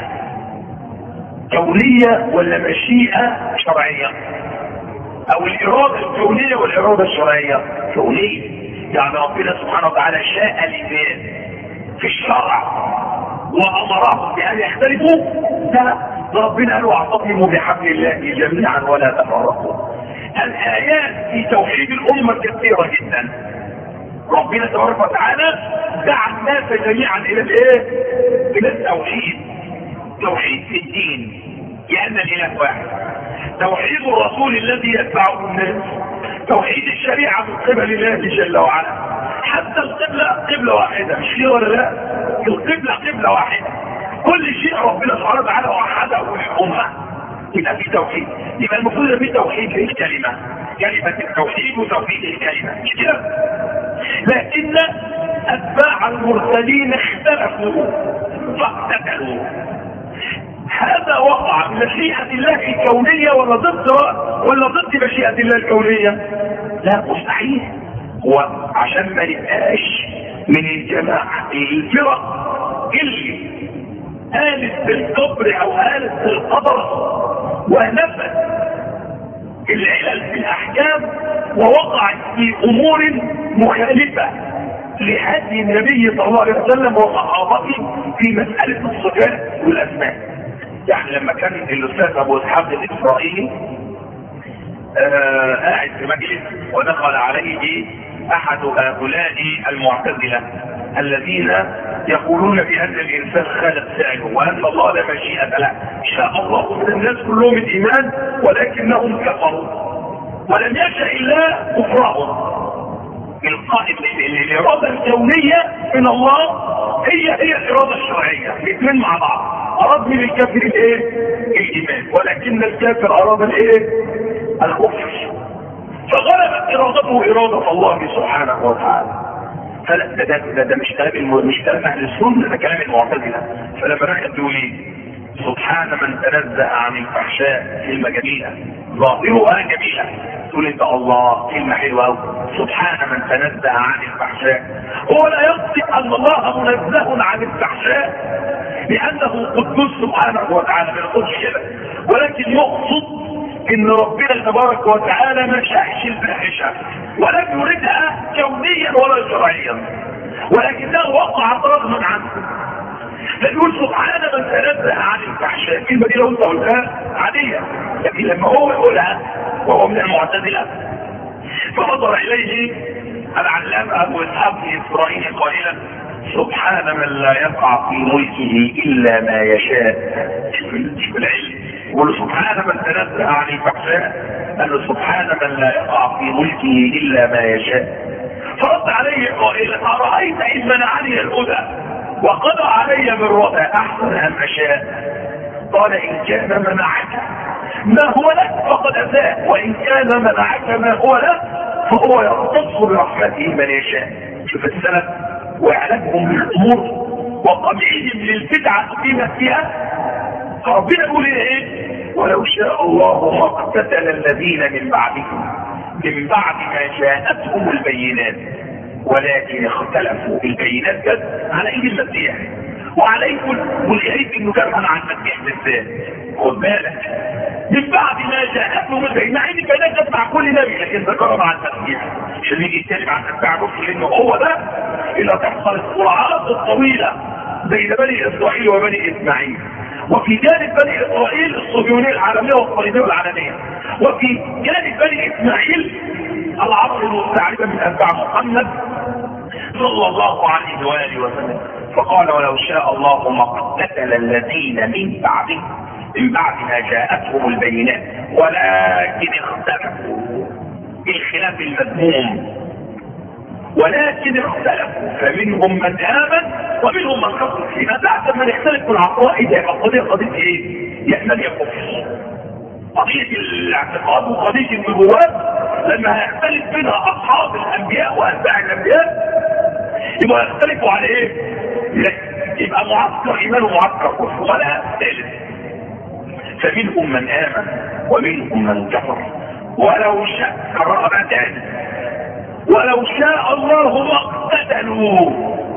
كونية ولا مشيئة شرعية؟ او الارادة الكونية والارادة الشرعية؟ كونية، يعني ربنا سبحانه وتعالى شاء الانسان في الشرع وامرهم بان يختلفوا. لا، ربنا قال: واعتصموا بحبل الله جميعا ولا تفرقوا. الايات في توحيد الامه كثيره جدا. ربنا تبارك وتعالى دعا الناس جميعا الى الايه؟ الى التوحيد، توحيد في الدين، لان الاله واحد. توحيد الرسول الذي يتبعه الناس، توحيد الشريعه من قبل الله جل وعلا. حتى القبلة قبلة واحدة، مش كده ولا لا؟ القبلة قبلة واحدة. كل شيء ربنا سبحانه وتعالى وحده الأمة. يبقى في توحيد، يبقى المفروض يبقى في توحيد للكلمة، كلمة التوحيد وتوحيد الكلمة، مش كده؟ لكن أتباع المرسلين اختلفوا فاقتتلوا. هذا وقع بمشيئة الله الكونية ولا ضد ولا ضد مشيئة الله الكونية؟ لا، مستحيل. وعشان ما نبقاش من الجماعة الفرق اللي قالت بالقبر او قالت بالقدر ونفت العلل في الاحكام ووقعت في امور مخالفة لهدي النبي صلى الله عليه وسلم وصحابته في مسألة الصفات والاسماء. يعني لما كان الاستاذ ابو اسحاق الاسرائيلي آه قاعد في مجلس ودخل عليه احد هؤلاء المعتزلة الذين يقولون بان الانسان خالق فعله وان الله لا مشيئة له، شاء الله من الناس كلهم الايمان ولكنهم كفروا ولم يشاء الله كفرهم. القائد الاراده الكونيه من الله هي هي الاراده الشرعيه، الاثنين مع بعض. اراد من الكافر الايه؟ الايمان، ولكن الكافر اراد الايه؟ الكفر. فغلبت ارادته اراده الله سبحانه وتعالى. فلا ده ده, ده, ده مش كلام مش كلام اهل السنه، ده كلام المعتزله. فلما راح تقول ايه؟ سبحان من تنزه عن الفحشاء، كلمه جميله ظاهرها جميله، تقول انت الله كلمه حلوه قوي. سبحان من تنزه عن الفحشاء، هو لا يقصد ان الله منزه عن الفحشاء لانه قدوس سبحانه وتعالى، ما يقصدش كده، ولكن يقصد ان ربنا تبارك وتعالى ما شاءش الفاحشه ولم يردها كونيا ولا شرعيا، ولكنه وقعت رغما عنه. فيقول سبحان من تنزه عن الفحشاء، الكلمه دي لو انت قلتها عاديه، لكن لما هو يقولها وهو من المعتزلة. فنظر إليه العلامة أبو إسحاق الإسرائيلي قائلا: سبحان من لا يقع في ملكه إلا ما يشاء. شوف العلم، يقول سبحان من تنزه عن الفحشاء، قال له سبحان من لا يقع في ملكه إلا ما يشاء. فرد عليه قائلا: أرأيت إن منعني الهدى وقضى علي بالردى أحسن أم أشاء؟ قال: إن كان منعك ما هو لك فقد أساء، وإن كان منعك ما هو لك فهو يختص برحمته من يشاء. شوف السلف وإعلامهم بالأمور وقمعهم للبدعة فيما فيها. فربنا يقول إيه؟ ولو شاء الله ما اقتتل الذين من بعدهم من بعد ما جاءتهم البينات ولكن اختلفوا. البينات جت على ايد المسيح وعليكم والغريب انه كان عن المسيح بالذات. خد بالك، من بعد ما جاءتهم البينات، مع ان البينات جت مع كل نبي لكن ذكرها مع المسيح عشان يجي يتكلم عن اتباع الرسل، لانه هو ده اللي تحصل الصراعات الطويله بين بني اسرائيل وبني اسماعيل. وفي جانب بني اسرائيل الصهيونيه العالميه والصليبيه العالميه، وفي جانب بني اسماعيل العرب المستعربه من اتباع محمد صلى الله عليه واله وسلم. فقال: ولو شاء الله ما اقتتل الذين من بعدهم من بعد ما جاءتهم البينات ولكن اختلفوا. الخلاف المذموم، ولكن اختلفوا فمنهم من آمن ومنهم من كفر. فيما بعد ما نختلف في العقائد يبقى قضية قضية ايه؟ يحمل يكفر. قضية الاعتقاد وقضية النبوات لما هيختلف بينها أصحاب الأنبياء وأتباع الأنبياء يبقى يختلفوا على ايه؟ يبقى معسكر إيمان ومعسكر كفر ولا ثالث. فمنهم من آمن ومنهم من كفر ولو شاء قرأنا تاني ولو شاء الله ما اقتتلوا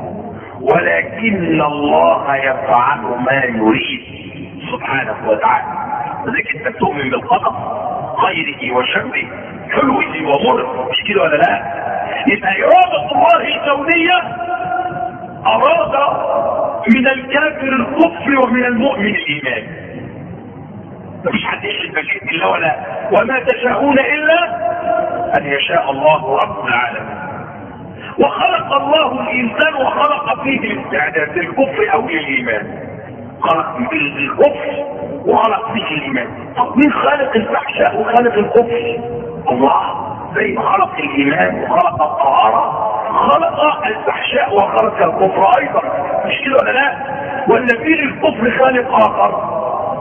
ولكن الله يفعل ما يريد سبحانه وتعالى. لذلك انت تؤمن بالقدر خيره وشره حلوه ومره، مش كده ولا لا؟ يبقى إرادة الله الكونية أراد من الكافر الكفر ومن المؤمن الإيمان. مفيش حد يشرك بالله الا ولا وما تشاءون الا ان يشاء الله رب العالمين. وخلق الله الانسان وخلق فيه الاستعداد للكفر او للايمان. خلق فيه الكفر وخلق فيه الايمان. طب مين خالق الفحشاء وخالق الكفر؟ الله. زي ما خلق الايمان وخلق الطهاره خلق الفحشاء وخلق الكفر ايضا، مش كده ولا لا؟ ولا في للكفر خالق اخر؟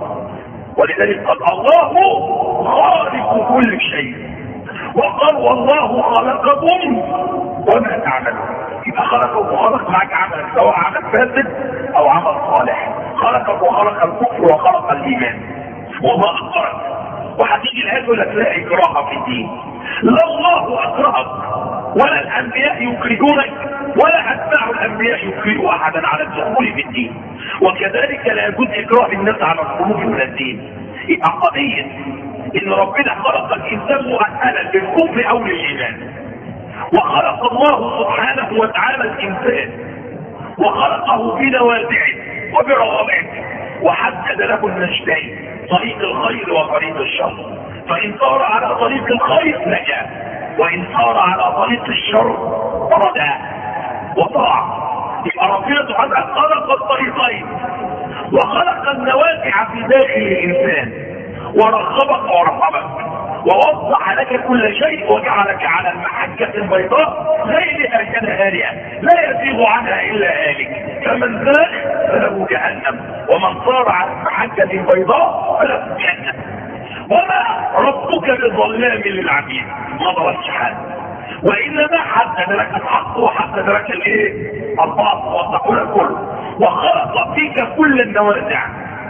ولذلك قال الله خالق كل شيء وقال والله خلقكم وما تعملون. يبقى خلقك وخلق معك عمل سواء عمل فاسد او عمل صالح. خلقك وخلق الكفر وخلق الايمان وما اكرهك. وهتيجي الايه تقول لك لا اكراه في الدين. لا الله اكرهك ولا الانبياء يكرهونك ولا اتباع الانبياء يكرهوا احدا على الدخول في الدين. وكذلك لا يجوز اكراه الناس على الخروج من الدين. يبقى قضيه ان ربنا خلق الانسان مؤهلا للكفر او للايمان. وخلق الله سبحانه وتعالى الانسان وخلقه بنوازعه وبروابعه وحدد له النجدين طريق الخير وطريق الشر. فان صار على طريق الخير نجا وان صار على طريق الشر ردى وطاع. يبقى ربنا سبحانه خلق الطريقين وخلق النوازع في داخل الانسان ورغبك ورحمك ووضح لك كل شيء وجعلك على المحجة البيضاء ليلها كنهارها لا يزيغ عنها الا هالك. فمن زاغ فله جهنم ومن صار على المحجة البيضاء فله جهنم. وما ربك بظلام للعبيد. نظر الشحات وانما حدد لك الحق وحدد لك الايه؟ الباطل وتقول الكل وخلق فيك كل النوازع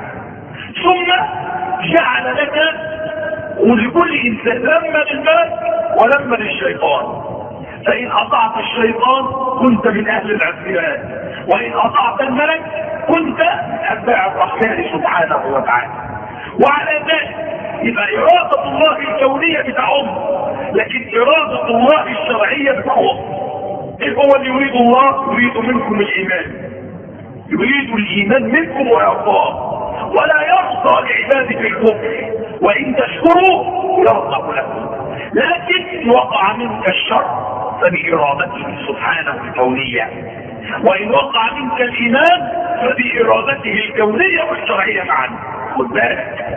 ثم جعل لك ولكل انسان لما للملك ولما للشيطان. فان اطعت الشيطان كنت من اهل العصيان وان اطعت الملك كنت من اتباع الرحمن سبحانه وتعالى. وعلى ذلك يبقى اراده الله الكونيه بتعم لكن اراده الله الشرعيه بتعم. ايه هو اللي يريد الله؟ يريد منكم الايمان، يريد الايمان منكم ويرضاه ولا يرضى لعباده الكفر وان تشكروا يرضى لكم. لكن إن وقع منك الشر فبإرادته سبحانه الكونية، وإن وقع منك الإيمان فبإرادته الكونية والشرعية معا. خد بالك،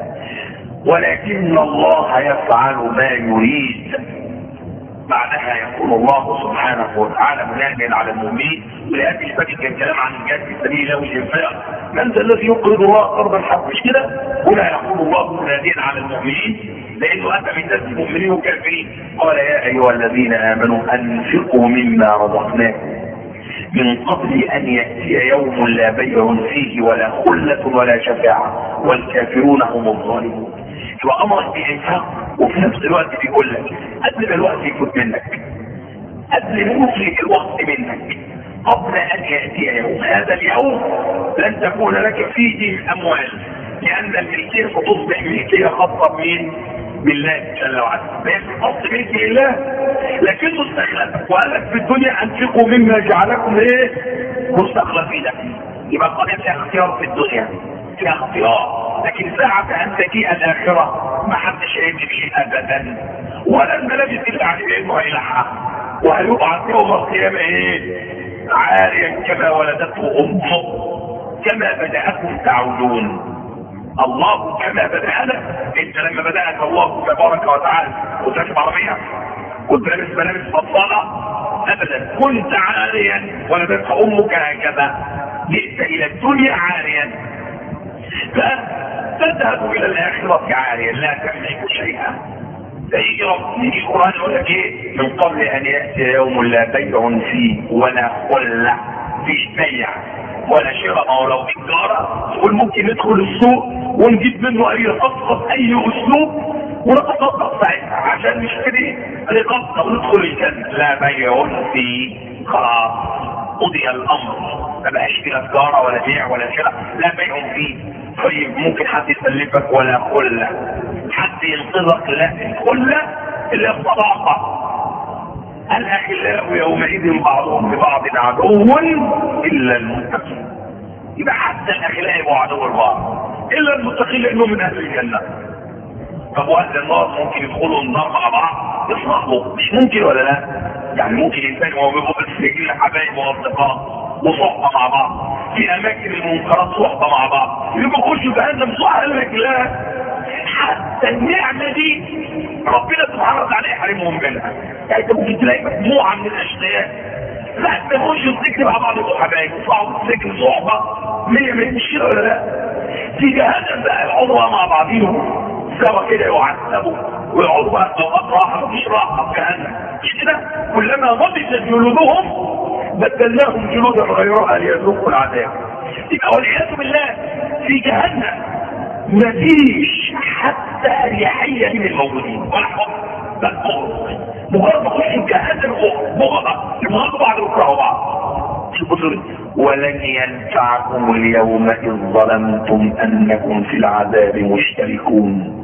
ولكن الله يفعل ما يريد. بعدها يقول الله سبحانه وتعالى مناديا على المؤمنين، ولهذه الفجر كان كلام عن الجهاد في سبيل الله والانفاق، من ذا الذي يقرض الله قرضا حسنا؟ مش كده؟ هنا يقول الله مناديا على المؤمنين لانه اتى من ناس المؤمنين والكافرين، قال يا ايها الذين امنوا انفقوا مما رزقناكم من قبل ان ياتي يوم لا بيع فيه ولا خلة ولا شفاعة والكافرون هم الظالمون. وامرك بانفاق وفي نفس الوقت بيقول لك قبل ما الوقت يفوت منك، قبل ما يفلت الوقت منك، قبل ان ياتي يوم، هذا اليوم لن تكون لك فيه اموال، لان الملكيه ستصبح ملكيه خاصه بمين؟ بالله جل وعلا. لكن خاص ملك لله لكنه استخلفك وقال لك في الدنيا انفقوا مما جعلكم ايه؟ مستخلفين. يبقى قضيه فيها اختيار في الدنيا، فيها اختيار، لكن ساعة ان تجيء الاخرة ما حدش هيمشي ابدا، ولا الملابس اللي عليه علمه هيلحق، وهيبعث يوم القيامة ايه؟ عاريا كما ولدته امه، كما بدأكم تعودون. الله كما بدأنا. انت لما بدأك الله تبارك وتعالى كنت راكب عربية؟ كنت لابس ملابس فضلة؟ ابدا، كنت عاريا ولدتك امك هكذا، جئت الى الدنيا عاريا، فتذهب الى الاخرة عاريا لا تملك شيئا. فيجي ربي القرآن يقول لك ايه؟ من قبل ان يأتي يوم لا بيع فيه ولا خلة، فيش بيع ولا شراء. ولو تجارة تقول ممكن ندخل السوق ونجيب منه اي رقصة اي اسلوب ونتصدق ساعتها عشان نشتري رقصة وندخل الجنة. لا بيع فيه، خلاص قضي الامر، ما بقاش فيها تجارة ولا بيع ولا شراء، لا بيع فيه. طيب ممكن حد يسلفك ولا خلة، حد ينقذك؟ لا، الخلة اللي الصداقة. الاخلاء يومئذ بعضهم لبعض عدو الا المتقين. يبقى حتى الاخلاء يبقوا عدو لبعض الا المتقين لانهم من اهل الجنه. طب واهل النار ممكن يدخلوا النار مع بعض يصلحوا؟ مش ممكن ولا لا؟ يعني ممكن الانسان وهو بيبقى في السجن حبايب واصدقاء وصحبه مع بعض، في اماكن المنكرات صحبه مع بعض، يبقى يخشوا جهنم صح؟ قال لك لا، حتى النعمه دي ربنا سبحانه وتعالى يحرمهم منها. يعني انت ممكن تلاقي مجموعه من الاشقياء لا تخشوا السجن مع بعض يبقوا حبايب يطلعوا السجن صحبه مية مية، مش كده ولا لا؟ في جهنم بقى العضوة مع بعضيهم سوا كده يعذبوا ويقعدوا بقى اوقات راحه مفيش راحه في جهنم، مش كده؟ كلما نضجت جلودهم بدلناهم جلودا غيرها ليذوقوا العذاب. يبقى والعياذ بالله في جهنم مفيش حتى اريحيه من الموجودين ولا حب، بل بغض. مجرد ما اخش جهنم بغضه يبغضوا بعض ويكرهوا بعض. ولن ينفعكم اليوم إذ ظلمتم أنكم في العذاب مشتركون.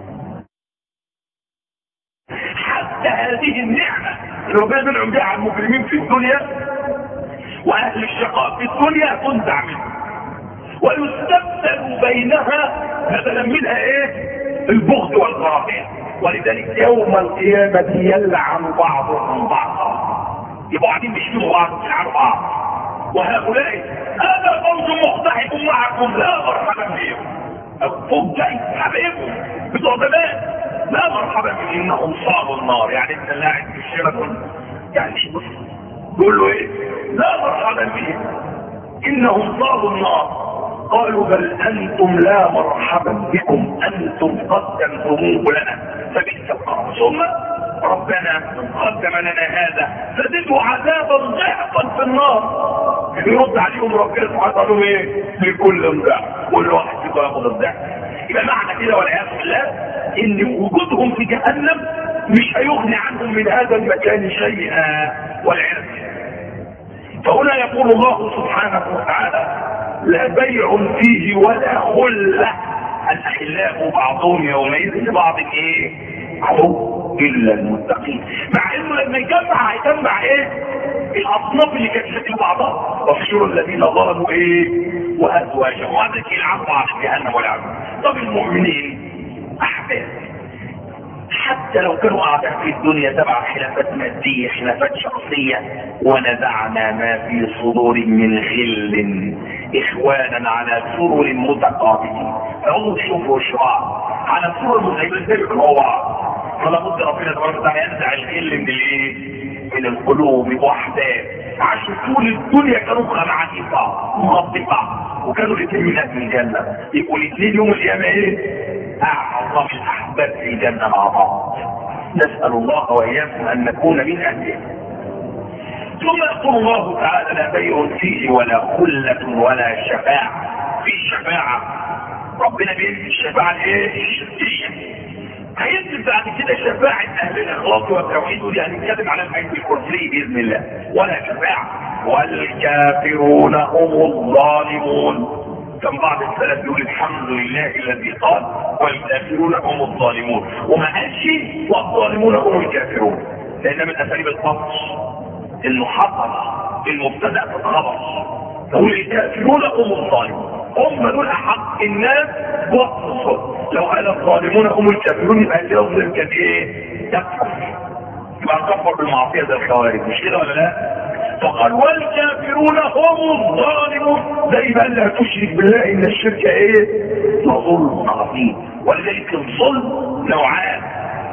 حتى هذه النعمة لو كان منعم بها على المجرمين في الدنيا وأهل الشقاء في الدنيا تنزع منها ويستبدل بينها بدلا منها ايه؟ البغض والكراهية. ولذلك يوم القيامة يلعن بعضهم بعضا، يبقوا قاعدين بيشتموا بعض ويلعنوا بعض. وهؤلاء هذا فوز مقتحم معكم لا مرحبا بهم، الفوز جاي حبايبهم بتوع زمان لا مرحبا بهم، انهم صابوا النار. يعني انت اللي قاعد في الشارع يعني بص تقول له ايه؟ لا مرحبا بهم انهم صابوا النار. قالوا بل انتم لا مرحبا بكم انتم قدمتموه لنا فبئس القرار. ثم ربنا قدم لنا هذا فزدوا عذابا ضعفا في النار. يرد عليهم ربنا سبحانه وتعالى ايه؟ لكل ضعف، كل واحد فيكم ياخذ الضعف. يبقى معنى كده والعياذ بالله ان وجودهم في جهنم مش هيغني عنهم من هذا المكان شيئا والعياذ بالله. فهنا يقول الله سبحانه وتعالى لا بيع فيه ولا خلة، الاخلاء بعضهم يومئذ لبعض ايه؟ عدو الا المتقين. مع انه لما يجمع هيجمع ايه؟ الاصناف اللي كانت شكل بعضها واحشروا الذين ظلموا ايه؟ وازواجهم، وهذا يلعبوا على جهنم والعذاب. طب المؤمنين احباب حتى لو كانوا اعداء في الدنيا تبع خلافات ماديه خلافات شخصيه. ونزعنا ما في صدور من غل اخوانا على سرر متقابلين. فهم شوفوا شعار على سرر متقابلين هو بعض. فلا بد ربنا تبارك وتعالى ينزع الغل من الايه؟ من القلوب وحده. عاشوا طول الدنيا كانوا خلعانين بعض مغطين بعض وكانوا الاثنين من اهل الجنه. يبقوا الاثنين يوم القيامه ايه؟ اعظم الاحباب في الجنه مع بعض. نسال الله واياكم ان نكون من اهله. ثم يقول الله تعالى لا بيع فيه ولا خله ولا شفاعه. في شفاعه ربنا بينزل الشفاعه الايه؟ الشركيه. هينزل بعد كده شفاعه اهل الاخلاص والتوحيد ودي هنتكلم على الايه الكرسي باذن الله. ولا شفاعه والكافرون هم الظالمون. كان بعض السلف يقول الحمد لله الذي قال والكافرون هم الظالمون وما قالش والظالمون هم الكافرون، لان من اساليب القصص انه حصل المبتدا في الخبر. يقول الكافرون هم الظالمون هم دول احق الناس وقت الصوت. لو قال الظالمون هم الكافرون يبقى اللي يظلم كان ايه؟ يكفر. يبقى كفر بالمعصيه زي الخوارج مش كده ولا لا؟ فقال والكافرون هم الظالمون. زي ما لا تشرك بالله ان الشرك ايه؟ ظلم عظيم. ولذلك الظلم نوعان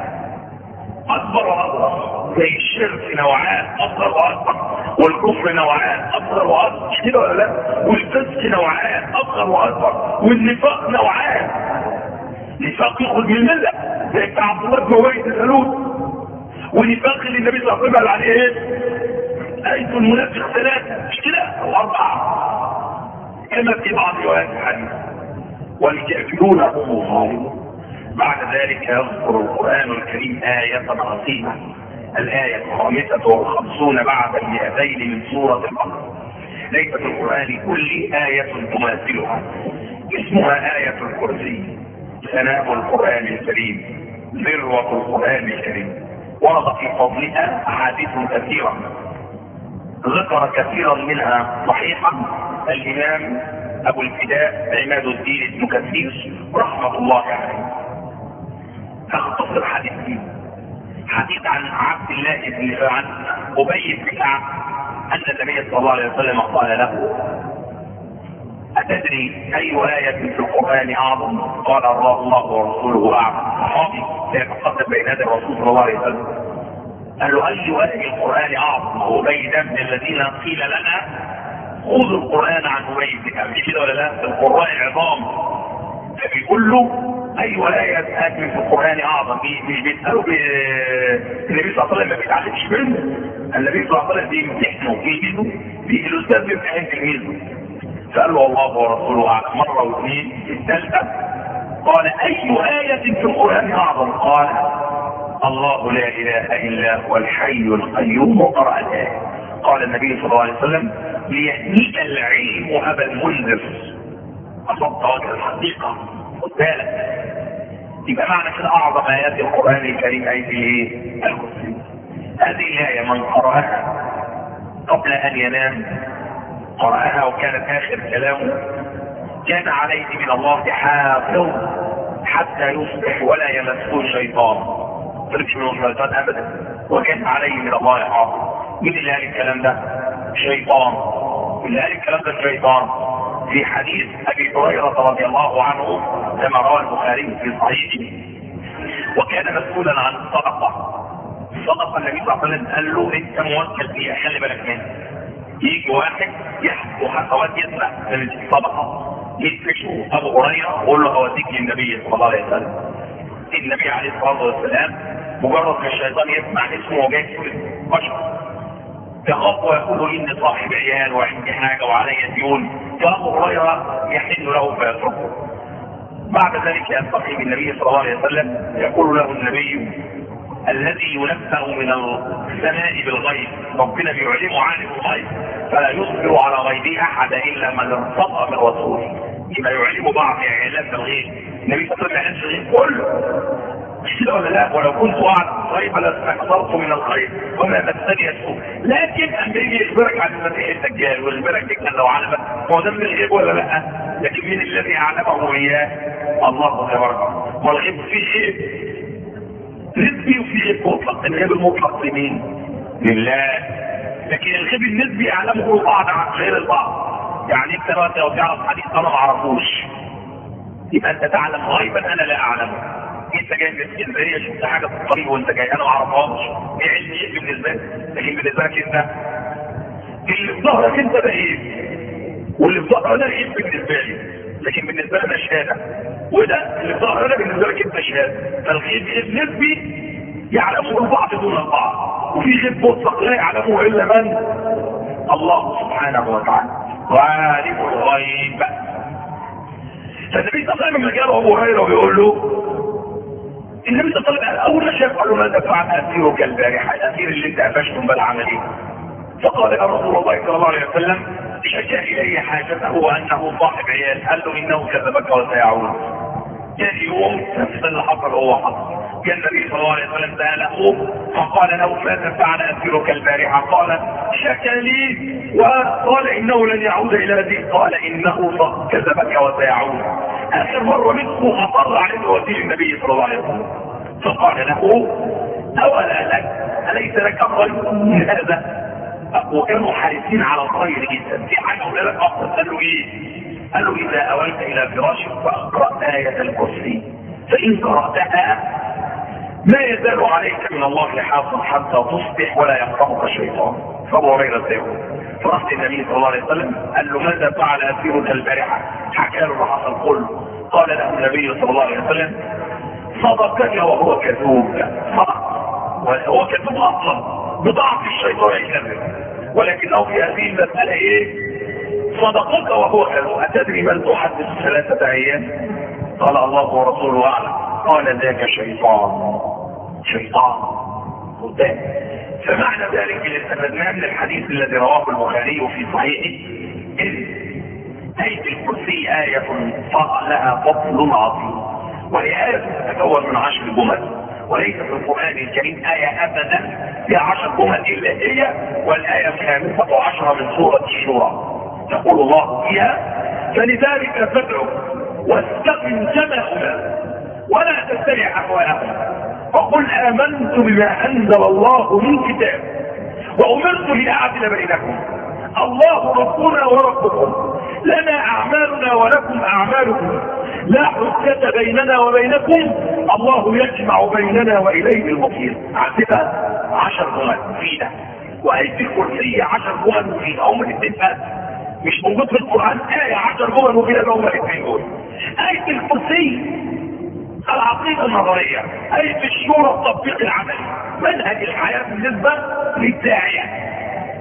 اكبر واصغر. زي الشرك نوعان اصغر واكبر، والكفر نوعان اصغر واكبر مش كده ولا لا؟ والفسق نوعان اصغر واكبر، والنفاق نوعان. نفاق يخرج من المله زي بتاع عبد الله بن ابي بن سلول، ونفاق اللي النبي صلى الله عليه وسلم قال عليه ايه؟ آية المنافق ثلاثة مش كده أو أربعة كما في بعض روايات الحديث. والكافرون هم الظالمون. بعد ذلك يذكر القرآن الكريم آية عظيمة، الآية الخامسة والخمسون بعد المئتين من سورة البقرة. ليس في القرآن كل آية تماثلها، اسمها آية الكرسي. ثناء القرآن الكريم، ذروة القرآن الكريم. ورد في فضلها أحاديث كثيرة ذكر كثيرا منها صحيحا الامام ابو الفداء عماد الدين ابن كثير رحمه الله عليه. اختصر حديث حديث عن عبد الله بن عن ابي بن كعب ان النبي صلى الله عليه وسلم قال له اتدري اي آية في القرآن اعظم؟ قال الله ورسوله اعظم. صحابي سيتقدم بين يدي الرسول صلى الله عليه وسلم قال له اي آية القرآن اعظم؟ وابي ده من الذين قيل لنا خذوا القرآن عن ابي بن كعب كده ولا لا؟ القراء عظام. فبيقول له اي آية في القرآن اعظم؟ مش بيسألوا النبي صلى الله عليه وسلم ما بيتعلمش منه. النبي صلى الله عليه وسلم بيمتحنه بيجيبه بيجي الاستاذ بيمتحن تلميذه. فقال له الله ورسوله اعلم. مرة واثنين الثالثة قال اي آية في القرآن اعظم؟ قال الله لا اله الا هو الحي القيوم. وقرأ الآية. قال النبي صلى الله عليه وسلم ليهنيك العلم ابا المنذر. اصبت وجه الحقيقة. خد بالك يبقى معنى كده اعظم ايات القرآن الكريم ايه؟ ايه؟ الكرسي. هذه الآية من قرأها قبل ان ينام قرأها وكانت اخر كلامه كان عليه من الله حافظ حتى يصبح ولا يمسه الشيطان. ما طلبش منه الشيطان ابدا وكان عليه من الله حافظ. مين اللي قال الكلام ده؟ شيطان. اللي قال الكلام ده الشيطان. في حديث ابي هريره رضي الله عنه كما رواه البخاري في صحيحه وكان مسؤولا عن الصدقه. الصدقه النبي صلى الله عليه وسلم قال له انت موكل فيها خلي بالك منها. يجي واحد يحكي حسوات يسمع من الصدقه يدفشه ابو هريره ويقول له اوديك للنبي صلى الله عليه وسلم. النبي عليه الصلاه والسلام مجرد ما الشيطان يسمع اسمه وجاي يقول بشر يخاف ويقول اني صاحب عيال وعندي حاجه وعلي ديون. فابو هريره يحن له فيتركه. بعد ذلك يلتقي بالنبي صلى الله عليه وسلم يقول له النبي الذي ينبأ من السماء بالغيب ربنا بيعلمه عالم الغيب فلا يصبر على غيبه احد الا من ارتضى من رسوله. يبقى يعلمه بعض اعلام الغيب. النبي صلى الله عليه وسلم الغيب كله مش كده ولا لا؟ ولو كنت اعلم الغيب لاستكثرت من الخير وما مسني السوء. لكن اما يجي يخبرك عن المسيح الدجال ويخبرك بك لو علمك هو ده من الغيب ولا لا؟ لكن من الذي اعلمه اياه؟ الله تبارك. والغيب فيه ايه؟ غيب مطلق. الغيب المطلق لمين؟ لله. لكن الغيب النسبي يعلمه البعض عن غير البعض. يعني انت دلوقتي لو تعرف حديث انا ما اعرفوش يبقى انت تعلم غيبا انا لا اعلمه. انت جاي من اسكندريه شفت حاجه في الطريق وانت جاي انا ما اعرفهاش، ايه علم شيء بالنسبه لي، لكن بالنسبه لك انت اللي في ظهرك انت ده ايه، واللي في ظهرك ده ايه بالنسبه لي، لكن بالنسبه لنا شهاده، وده اللي في ظهرك بالنسبه لك انت شهاده. فالغيب النسبي يعلمه البعض دون البعض، وفي غيب مطلق لا يعلمه الا من؟ الله سبحانه وتعالى عالم الغيب. فالنبي صلى الله عليه وسلم لما جاء ابو هريره ويقول له النبي صلى الله عليه وسلم اول ما شاف قال له ماذا فعل اسيرك البارحه، الاسير اللي انت قفشتم بالعمل ايه؟ فقال يا رسول الله صلى الله عليه وسلم شكا الي حاجته وانه صاحب عيال، قال له انه كذبك وسيعود. ثاني يوم نفس اللي حصل هو حصل. كان النبي صلى الله عليه وسلم ساله فقال له ماذا فعل اسيرك البارحه؟ قال شكا لي وقال انه لن يعود الى هذه، قال انه كذبك وسيعود. اخر مره منه اصر عليه وزير النبي صلى الله عليه وسلم فقال له اولا لك اليس لك خير من هذا؟ وكانوا حريصين على الخير جدا. في حاجه اقول لك افضل. قال له ايه؟ قال له اذا اويت الى فراشك فاقرا ايه الكرسي فان قراتها ما يزال عليك من الله حافظ حتى تصبح ولا يقربك الشيطان. فابو هريره سيقول فرأت النبي صلى الله عليه وسلم قال له ماذا فعل اسيرك البارحه؟ حكى له ما حصل كله. قال له النبي صلى الله عليه وسلم صدقك وهو كذوب. صدق وهو كذوب اصلا بضعف الشيطان يكذب، ولكنه في هذه المساله ايه؟ صدقك وهو كذوب. اتدري من تحدث ثلاثه ايام؟ قال الله ورسوله اعلم. قال ذاك شيطان. شيطان قدام. فمعنى ذلك اللي استفدناه من الحديث الذي رواه البخاري في صحيحه ان آية الكرسي آية لها فضل عظيم، وهي آية تتكون من عشر جمل، وليس في القرآن الكريم آية أبدا فيها عشر جمل إلا هي والآية الخامسة عشرة من سورة الشورى. يقول الله فيها فلذلك فادعوا واستقم كما أمرت ولا تتبع أهواءهم وقل آمنت بما أنزل الله من كتاب وأمرت لأعدل بينكم الله ربنا وربكم لنا أعمالنا ولكم أعمالكم لا حجة بيننا وبينكم الله يجمع بيننا وإليه المصير. عدتها عشر جمل مفيدة، وآية الكرسي عشر جمل مفيدة. هم الاثنين بس مش موجود في القرآن آية عشر جمل مفيدة هم الاثنين دول. آية الكرسي العقيدة النظرية، آية الشورى التطبيق العملي، منهج الحياة بالنسبة للداعية.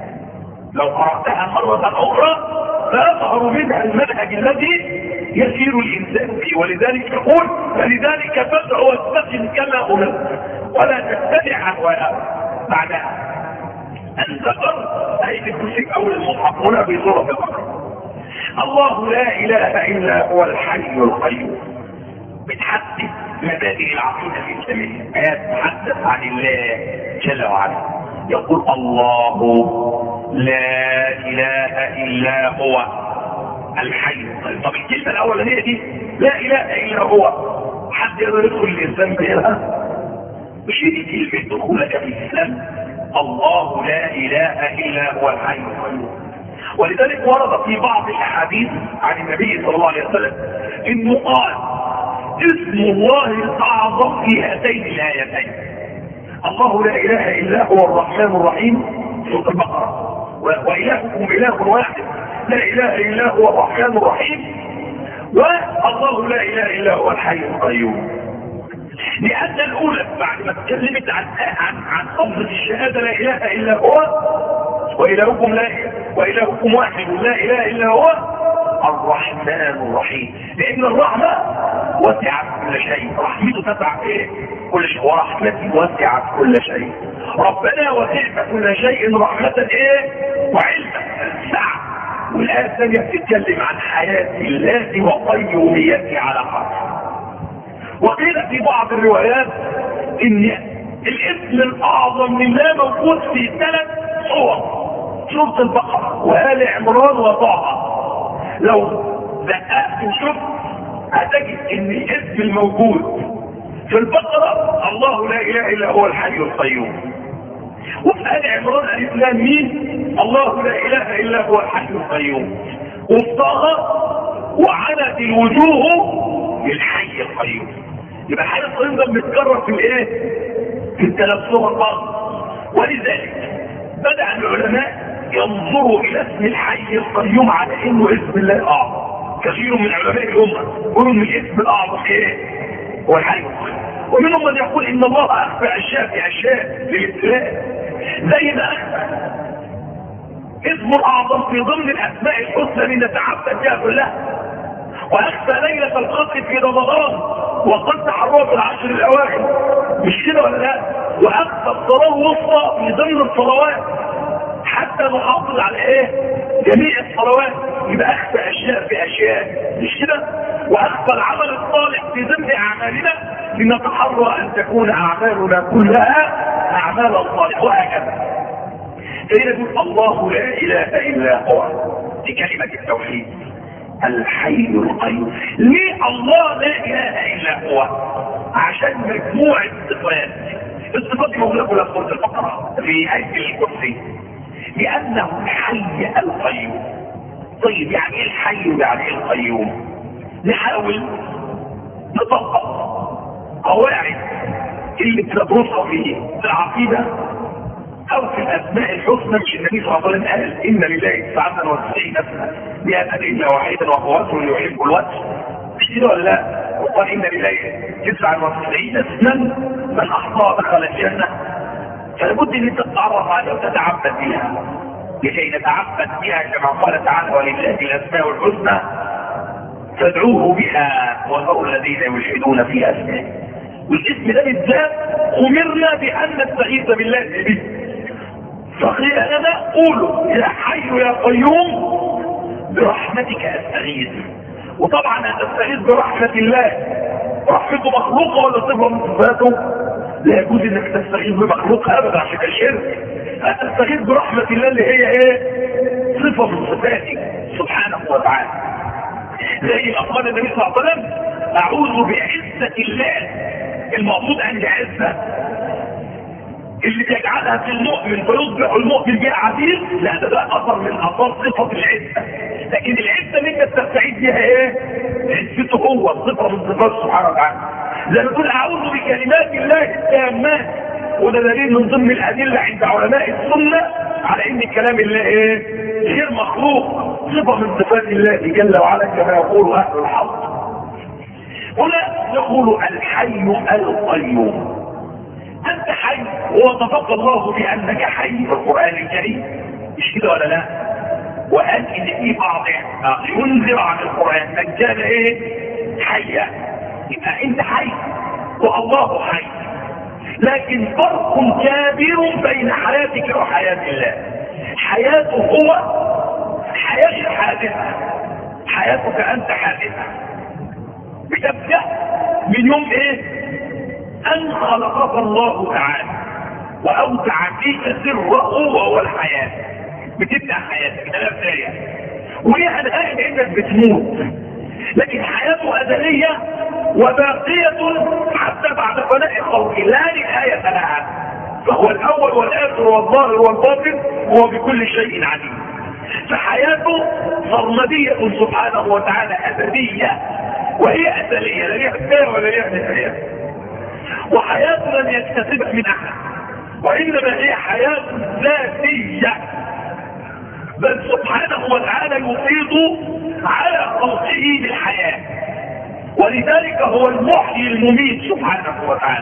لو قرأتها مرة أخرى فيظهر منها المنهج الذي يسير الإنسان فيه. ولذلك يقول فلذلك فادع واستقم كما أمرت ولا تتبع أهواءهم. بعدها أن ذكر آية الكرسي أول المصحف هنا في سورة البقرة الله لا إله إلا هو الحي القيوم. بتحدث مبادئ العقيدة الإسلامية، آيات تتحدث عن الله جل وعلا. يقول الله لا إله إلا هو الحي. طب الكلمة الأولانية دي لا إله إلا هو حد يقدر يدخل الإسلام بها؟ مش دي كلمة دخولك في الإسلام. الله لا إله إلا هو الحي القيوم. ولذلك ورد في بعض الأحاديث عن النبي صلى الله عليه وسلم إنه قال اسم الله الأعظم في هاتين الآيتين الله لا إله إلا هو الرحمن الرحيم سورة البقرة وإلهكم إله واحد لا إله إلا هو الرحمن الرحيم والله لا إله إلا هو الحي القيوم. لأن الأولى بعد ما اتكلمت عن عن عن لفظ الشهادة لا إله إلا هو وإلهكم لا وإلهكم واحد لا إله إلا هو الرحمن الرحيم، لأن الرحمة وسعت كل شيء. رحمته تسع ايه؟ كل شيء. ورحمتي وسعت كل شيء. ربنا وسعت كل شيء رحمة ايه؟ وعلما سعة. والآية الثانية بتتكلم عن حياة الله وقيوميته على حرف. وقيل في بعض الروايات ان الاسم الاعظم لله موجود في ثلاث صور: سورة البقرة وآل عمران وطه. لو دققت وشفت هتجد ان الاسم الموجود في البقرة الله لا اله الا هو الحي القيوم، وفي آل عمران ألف لام ميم الله لا اله الا هو الحي القيوم، وفي طه وعنت الوجوه للحي القيوم. يبقى الحي القيوم ده بيتكرر في الايه؟ في الثلاث صور بعض. ولذلك بدأ العلماء ينظروا الى اسم الحي القيوم على انه اسم الله الاعظم. كثير من علماء الامه يقولوا ان الاسم الاعظم ايه؟ هو الحي القيوم. ومنهم من يقول ان الله اخفى اشياء في اشياء للابتلاء، زي ما اخفى اسم الاعظم في ضمن الاسماء الحسنى لنتعبد بها كلها، واخفى ليله القدر في رمضان وقد تحرر في العشر الاواخر، مش كده ولا لا؟ واخفى الصلاه الوسطى في ضمن الصلوات حتى نحافظ على ايه؟ جميع الصلوات. يبقى اخفى اشياء في اشياء، مش كده؟ واخفى العمل الصالح في ضمن اعمالنا لنتحرى ان تكون اعمالنا كلها اعمالا صالحه، وهكذا. فهنا تقول الله لا اله الا هو، دي كلمه التوحيد، الحي القيوم. ليه الله لا اله الا هو؟ عشان مجموعه صفات، الصفات دي موجوده كلها في سوره البقره في ايه الكرسي، لانه الحي القيوم. طيب يعني ايه الحي ويعني ايه القيوم؟ نحاول نطبق قواعد اللي بتدرسها في العقيده او في الاسماء الحسنى. مش النبي صلى الله عليه وسلم قال ان لله تسعة وتسعين اسما مئة الا واحدا وهو وجه يحب الوجه، مش كده ولا لا؟ وقال ان لله تسعة وتسعين اسما من احصاها دخل الجنه. فلابد ان انت تتعرف عليها وتتعبد بها لكي نتعبد بها كما قال تعالى ولله الاسماء الحسنى فادعوه بها وذروا الذين يلحدون في اسمائه. والاسم ده بالذات امرنا بان نستعيذ بالله به، فقيل لنا قولوا يا حي يا قيوم برحمتك استغيث. وطبعا هتستغيث برحمه الله، رحمته مخلوقه ولا صفه من صفاته؟ لا يجوز انك تستغيث بمخلوق ابدا عشان الشرك. هتستغيث برحمه الله اللي هي ايه؟ صفه من صفاته سبحانه وتعالى. زي ما قال النبي صلى الله عليه وسلم اعوذ بعزه الله، المقصود عند عزه اللي تجعلها في المؤمن فيصبح المؤمن بها عزيز، لا ده ده اثر من اثار صفه العزه. لكن العزه اللي انت تستعيذ بها ايه؟ عزته هو، صفه من صفات سبحانه وتعالى. زي ما تقول اعوذ بكلمات الله التامات، وده دليل من ضمن الادله عند علماء السنه على ان كلام الله ايه؟ غير مخلوق، صفه من صفات الله جل وعلا كما يقول اهل الحق. هنا يقول الحي القيوم. انت حي، ووصفك الله بانك حي في القران الكريم، مش كده ولا لا؟ وقال ان في بعض ينذر عن القران من كان ايه؟ حيا. يبقى انت حي والله حي، لكن فرق كبير بين حياتك وحياه الله. حياته هو حياه حادثه، حياتك انت حادثه بتبدا من يوم ايه؟ ان خلقك الله تعالى واودع فيك سره وهو الحياه. بتبدا حياتك ده بدايه، وهي انهاء انك بتموت، لكن حياته ازليه وباقيه حتى بعد فناء خلقه لا نهايه لها. فهو الاول والاخر والظاهر والباطن، هو بكل شيء عليم. فحياته سرمديه سبحانه وتعالى ابديه، وهي ازليه لا ليها بدايه ولا ليها نهايه. وحياته لم يكتسبها من احد، وانما هي حياه ذاتيه، بل سبحانه وتعالى يفيض على خلقه بالحياه، ولذلك هو المحيي المميت سبحانه وتعالى.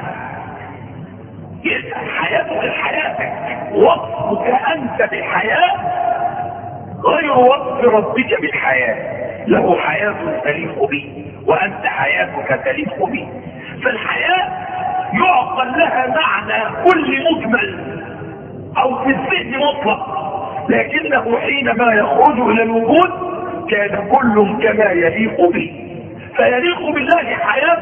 حياتك حياتك، وصفك انت بالحياه غير وصف ربك بالحياه. له حياه تليق به وانت حياتك تليق به. فالحياه يعقل لها معنى كل مجمل او في الذهن مطلق، لكنه حينما يخرج الى الوجود كان كل كما يليق به. فيليق بالله حياه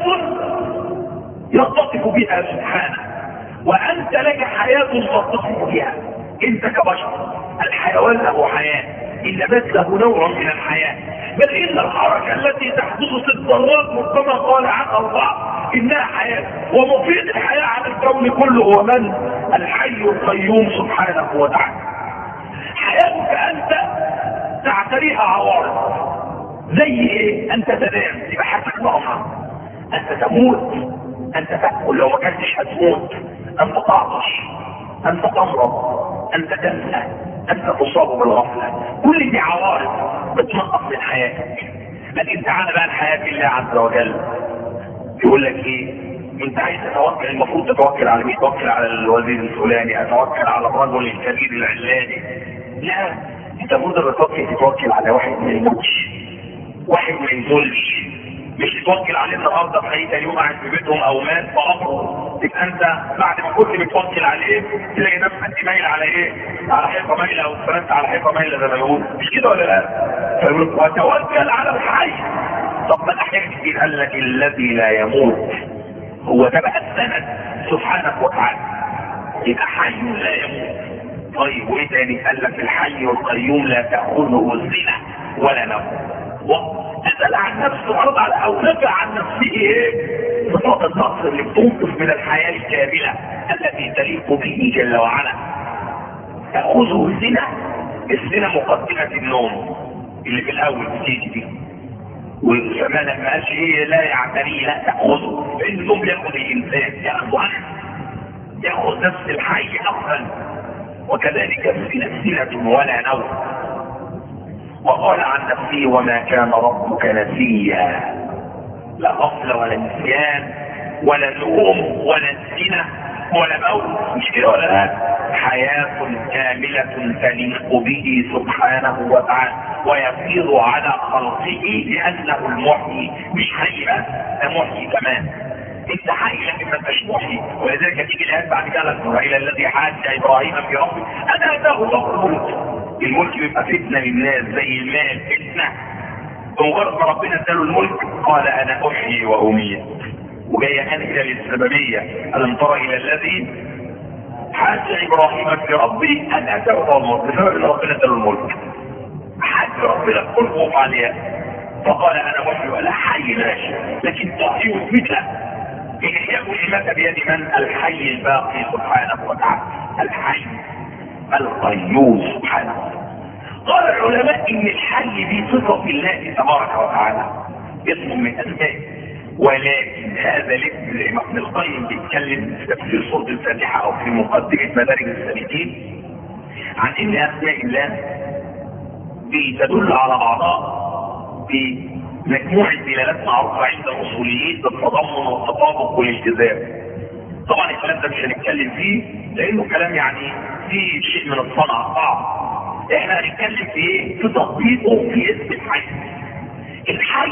يتصف بها سبحانه، وانت لك حياه تتصف بها انت كبشر. الحيوان له حياه، النبات له نوع من الحياه، بل ان الحركه التي تحدث في الذرات ربما قال عنها البعض انها حياه، ومفيد الحياه على الكون كله هو من؟ الحي القيوم سبحانه وتعالى. حياتك انت تعتريها عوارض، زي ايه؟ انت تنام يبقى حياتك ناقصه، انت تموت، انت تاكل لو ما كنتش هتموت، انت تعطش، انت تمرض، انت تنسى، انت تصاب بالغفله، كل دي عوارض بتنقص من حياتك. لكن تعالى بقى لحياه الله عز وجل، يقول لك ايه؟ انت عايز تتوكل، المفروض تتوكل على مين؟ تتوكل على الوزير الفلاني، اتوكل على الرجل الكبير العلاني. لا، انت المفروض تتوكل تتوكل على واحد ما يموتش، واحد ما يزولش، مش تتوكل عليه النهارده في تاني يوم قاعد في بيتهم او مات بامره، تبقى انت بعد ما كنت بتوكل عليه تلاقي نفسك مايل على ايه؟ على حيطه مايله، او اتفرجت على حيطه مايله زي ما بيقول، مش كده ولا لا؟ فيقول لك وتوكل على الحي. طب ما الاحيان كتير قال لك الذي لا يموت، هو ده بقى السند سبحانه وتعالى، يبقى حي لا يموت. طيب وايه تاني؟ قال لك الحي القيوم لا تاخذه سنه ولا نوم، نزل عن نفسه عرض على او نفع عن نفسه ايه؟ صفات النقص اللي بتنقص من الحياه الكامله التي تليق به جل وعلا. تاخذه سنه، السنه مقدمه النوم اللي في الاول بتيجي دي، وكمان ما قالش ايه لا يعتريه، لا تاخذه، لان النوم بياخذ الانسان، ياخذ ياخذ نفس الحي اصلا. وكذلك السنه سنه ولا نوم. وقال عن نفسه وما كان ربك نسيا، لا غفل ولا نسيان ولا نوم ولا سنة ولا موت، مش كده ولا لا؟ حياة كاملة تليق به سبحانه وتعالى، ويفيض على خلقه لأنه المحيي، مش حي بس، ده محيي كمان. انت حي لكن ما انتش محيي، ولذلك تيجي الآن بعد كده الى الذي حاج ابراهيم في ربه انا اتاه الله الملك. الملك بيبقى فتنه للناس زي المال فتنه، بمجرد ما ربنا اداله الملك قال انا احيي واميت، وجايه انهي للسببيه. الم تر الى الذي حاج ابراهيم في ربه ان اتاه الله الملك، بسبب ان ربنا اداله الملك حاج ربنا كل وفعليا، فقال انا احيي ولا حي ماشي، لكن تحيي وميت إحياء الإماتة بيد من؟ الحي الباقي سبحانه وتعالى، الحي القيوم سبحانه. قال العلماء إن الحي دي صفة الله تبارك وتعالى، اسم من أسمائه، ولكن هذا الاسم الإمام ابن القيم بيتكلم في تفسير سورة الفاتحة أو في مقدمة مدارج السالكين عن إن أسماء الله بتدل على بعضها في مجموعة دلالات معروفة عند الأصوليين بالتضمن والتطابق والالتزام. طبعا الكلام ده مش هنتكلم فيه لأنه كلام يعني فيه شيء من الصنعة صعب. احنا هنتكلم في ايه؟ في تطبيقه في اسم الحي. الحي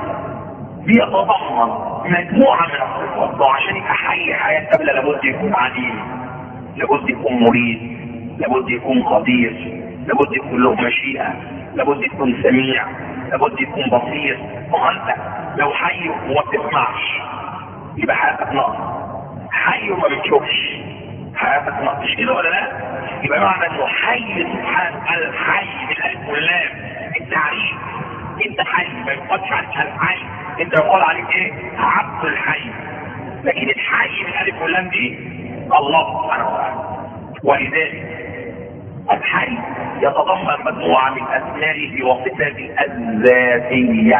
بيتضمن مجموعة من الصفات، وعشان يبقى حي حياة كاملة لابد يكون عليم، لابد يكون مريد، لابد يكون قدير، لابد يكون له مشيئة، لابد يكون سميع، لابد يكون بصير. وانت لو حي وما بتسمعش يبقى حياتك ناقصه، حي وما بتشوفش حياتك ناقصه، مش كده ولا لا؟ يبقى معنى انه حي سبحانه الحي بالالف واللام التعريف، انت حي ما يقولش عليك الحي، انت يقول عليك ايه؟ عبد الحي. لكن الحي بالالف واللام دي الله سبحانه وتعالى. ولذلك الحي يتضمن مجموعة من أسمائه وصفاته الذاتية،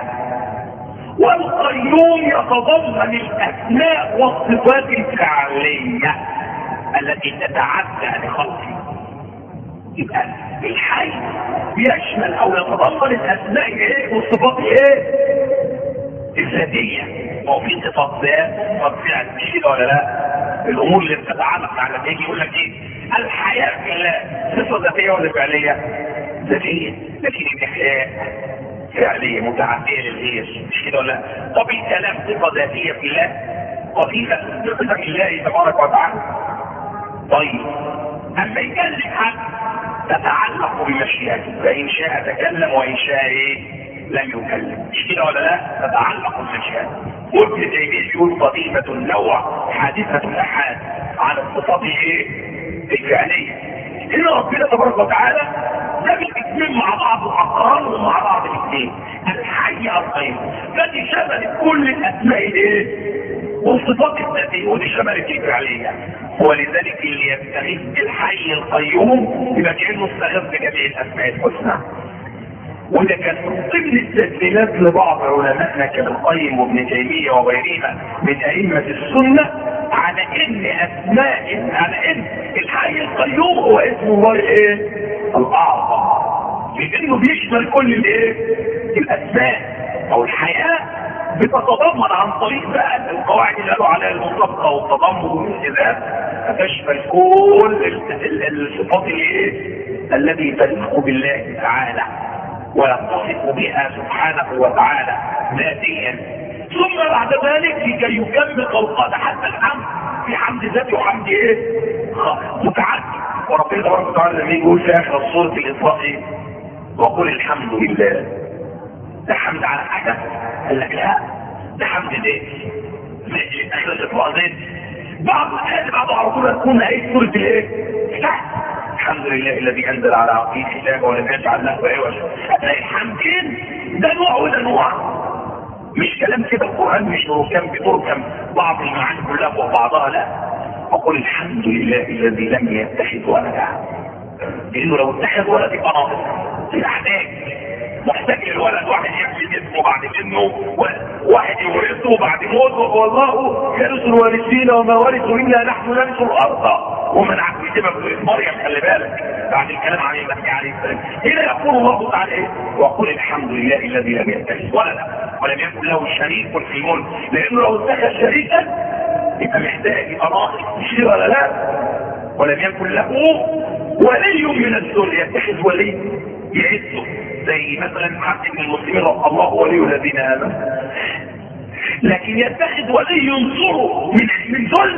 والقيوم يتضمن الأسماء والصفات الفعلية التي تتعدى لخلقه. يبقى الحي بيشمل أو يتضمن الأسماء إيه والصفات إيه؟ الذاتية. وفي صفات ذات وصفات فعل، مش كده ولا لا؟ الأمور اللي بتتعلق على لما يجي يقول لك إيه؟ الحياة في الله صفة ذاتية ولا فعلية؟ ذاتية، لكن الإحياء فعلية متعدية للغير، مش كده ولا؟ طب الكلام صفة ذاتية في الله، وصفة صفة الله تبارك وتعالى. طيب أما يكلم حد تتعلق بمشيئته، فإن شاء تكلم وإن شاء إيه؟ لم يكلم، مش كده ولا لا؟ تتعلق بمشيئته. وابن تيمية يقول قديمة النوع حادثة الأحاد على الصفات إيه؟ الفعلية. هنا ربنا تبارك وتعالى جاب الاثنين مع بعض وعقرانهم مع بعض الاثنين، الحي القيوم الذي شملت كل الاسماء الايه؟ والصفات الذاتيه ودي شملت الفعليه. ولذلك اللي يستغيث بالحي القيوم يبقى كانه استغاث بجميع الاسماء الحسنى. وده كان من ضمن التدليلات لبعض علمائنا كابن القيم وابن تيميه وغيرهما من ائمه السنه على ان اسماء على ان الحي القيوم هو اسم الله الايه؟ الاعظم، لانه بيشمل كل الايه؟ الاسماء او الحياه، بتتضمن عن طريق بقى القواعد اللي قالوا عليها المطابقه والتضمن والالتزام، فتشمل كل الصفات الايه؟ التي تليق بالله تعالى ويتصف بها سبحانه وتعالى ذاتيا. ثم بعد ذلك لكي يكمل خلقات حتى الحمد في حمد ذاتي وحمد ايه؟ متعدد. وربنا تبارك وتعالى لما يقول في اخر سوره الاسراء ايه؟ وقل الحمد لله. ده حمد على حاجه؟ قال لك لا، ده حمد ذاتي. اخر الاسراء ذاتي. بعض الايات بعض على طول تكون ايه؟ سوره الايه؟ الحمد لله الذي انزل على عبده الكتاب ولم يجعل له عوجا. هتلاقي الحمدين ده نوع وده نوع، مش كلام كده. القران مش كان بتركم بعض المعاني كلها فوق بعضها، لا. وقل الحمد لله الذي لم يتخذ ولدا، لانه لو اتخذ ولد يبقى ناقص، محتاج محتاج للولد، واحد يحمل اسمه بعد منه، واحد يورثه بعد موته. والله يرث الوارثين وما ورثوا الا نحن نرث الارض ومن عبد سبب مريم. خلي بالك بعد الكلام عن المسيح عليه السلام هنا يقول الله تعالى ايه؟ وقل الحمد لله الذي لم يتخذ ولدا ولم يكن له شريك في الملك، لانه لو اتخذ شريكا يبقى محتاج، يبقى ناقص، مش ولا لا؟ ولم يكن له ولي من الذل، يتخذ ولي يعزه، زي مثلا حد من المسلمين الله ولي الذين امنوا. لكن يتخذ ولي ينصره من من ذل،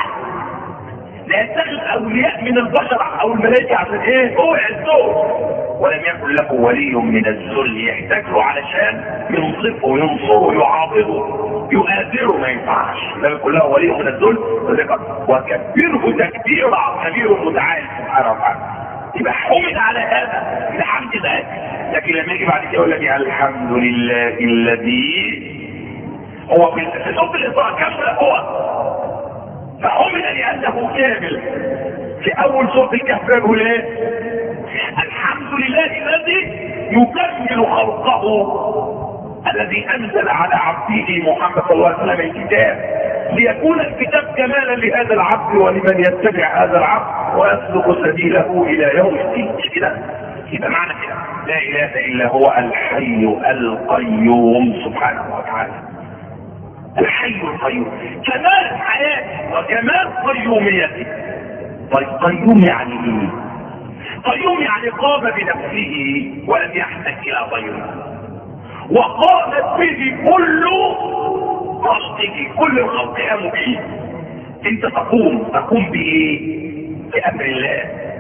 لا يتخذ اولياء من البشر او الملائكه عشان ايه؟ هو يعزهم. ولم يكن له ولي من الذل يحتاج له علشان ينصفه وينصره يعاضده يؤثره، ما ينفعش. لم يكن له ولي من الذل وكبره تكبيرا كبير متعال سبحانه وتعالى. يبقى حمد على هذا الحمد ذات. لكن لما يجي بعد كده يقول لك الحمد لله الذي هو في صوت الاطاعه كامله، هو فحمد لانه كامل. في اول سوره الكهف يقول ايه؟ الحمد لله الذي يكمل خلقه الذي انزل على عبده محمد صلى الله عليه وسلم الكتاب ليكون الكتاب كمالا لهذا العبد ولمن يتبع هذا العبد ويسلك سبيله الى يوم الدين. مش كده؟ يبقى معنى كده لا اله الا هو الحي القيوم سبحانه وتعالى. الحي القيوم كمال حياته وكمال قيوميته. طيب قيوم يعني ايه؟ قيوم يعني قام بنفسه ولم يحتاج الى غيره، وقامت به كل خلقه، كل الخلق قاموا به. انت تقوم تقوم بايه؟ بامر الله.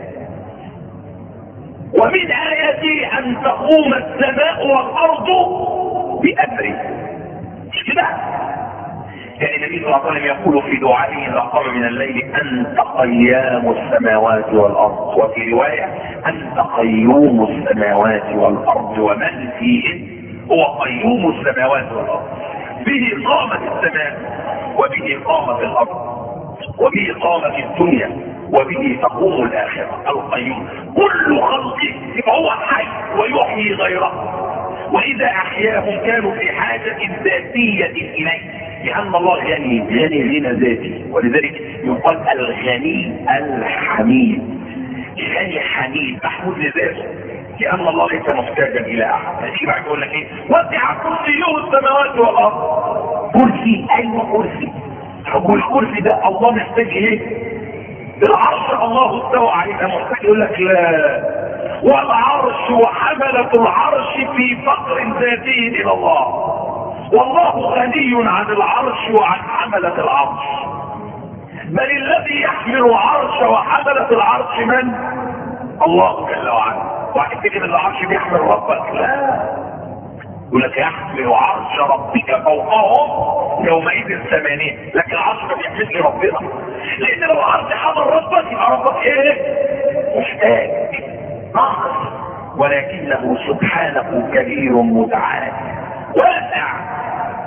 ومن اياته ان تقوم السماء والارض بامره. مش كده؟ يعني النبي صلى الله عليه وسلم يقول في دعائه اذا قام من الليل انت قيام السماوات والارض، وفي روايه انت قيوم السماوات والارض ومن فيهن، هو قيوم السماوات والارض. به قامت السماء وبه قامت الارض وبه قامت الدنيا وبه تقوم الاخره. القيوم كل خلقه هو حي ويحيي غيره، واذا احياهم كانوا في حاجه ذاتيه اليه، لأن الله غني غني غنى ذاتي. ولذلك يقال الغني الحميد، غني حميد محمود لذاته، لأن الله ليس محتاجا إلى أحد. هتيجي بعد يقول لك إيه؟ وسع كرسيه السماوات والأرض. كرسي، أيوه كرسي. هو الكرسي ده الله محتاج إيه؟ العرش الله استوى عليه، محتاج. يقول لك لا، والعرش وحملة العرش في فقر ذاتي إلى الله، والله غني عن العرش وعن حملة العرش. بل الذي يحمل العرش وحملة العرش من؟ الله جل وعلا. واحد كده العرش بيحمل ربك؟ لا، يقول لك يحمل عرش ربك فوقهم يومئذ ثمانية، لكن العرش ما بيحملش ربنا، لان لو العرش حمل ربك يبقى ربك ايه؟ محتاج ناقص. ولكنه سبحانه كبير متعال واسع،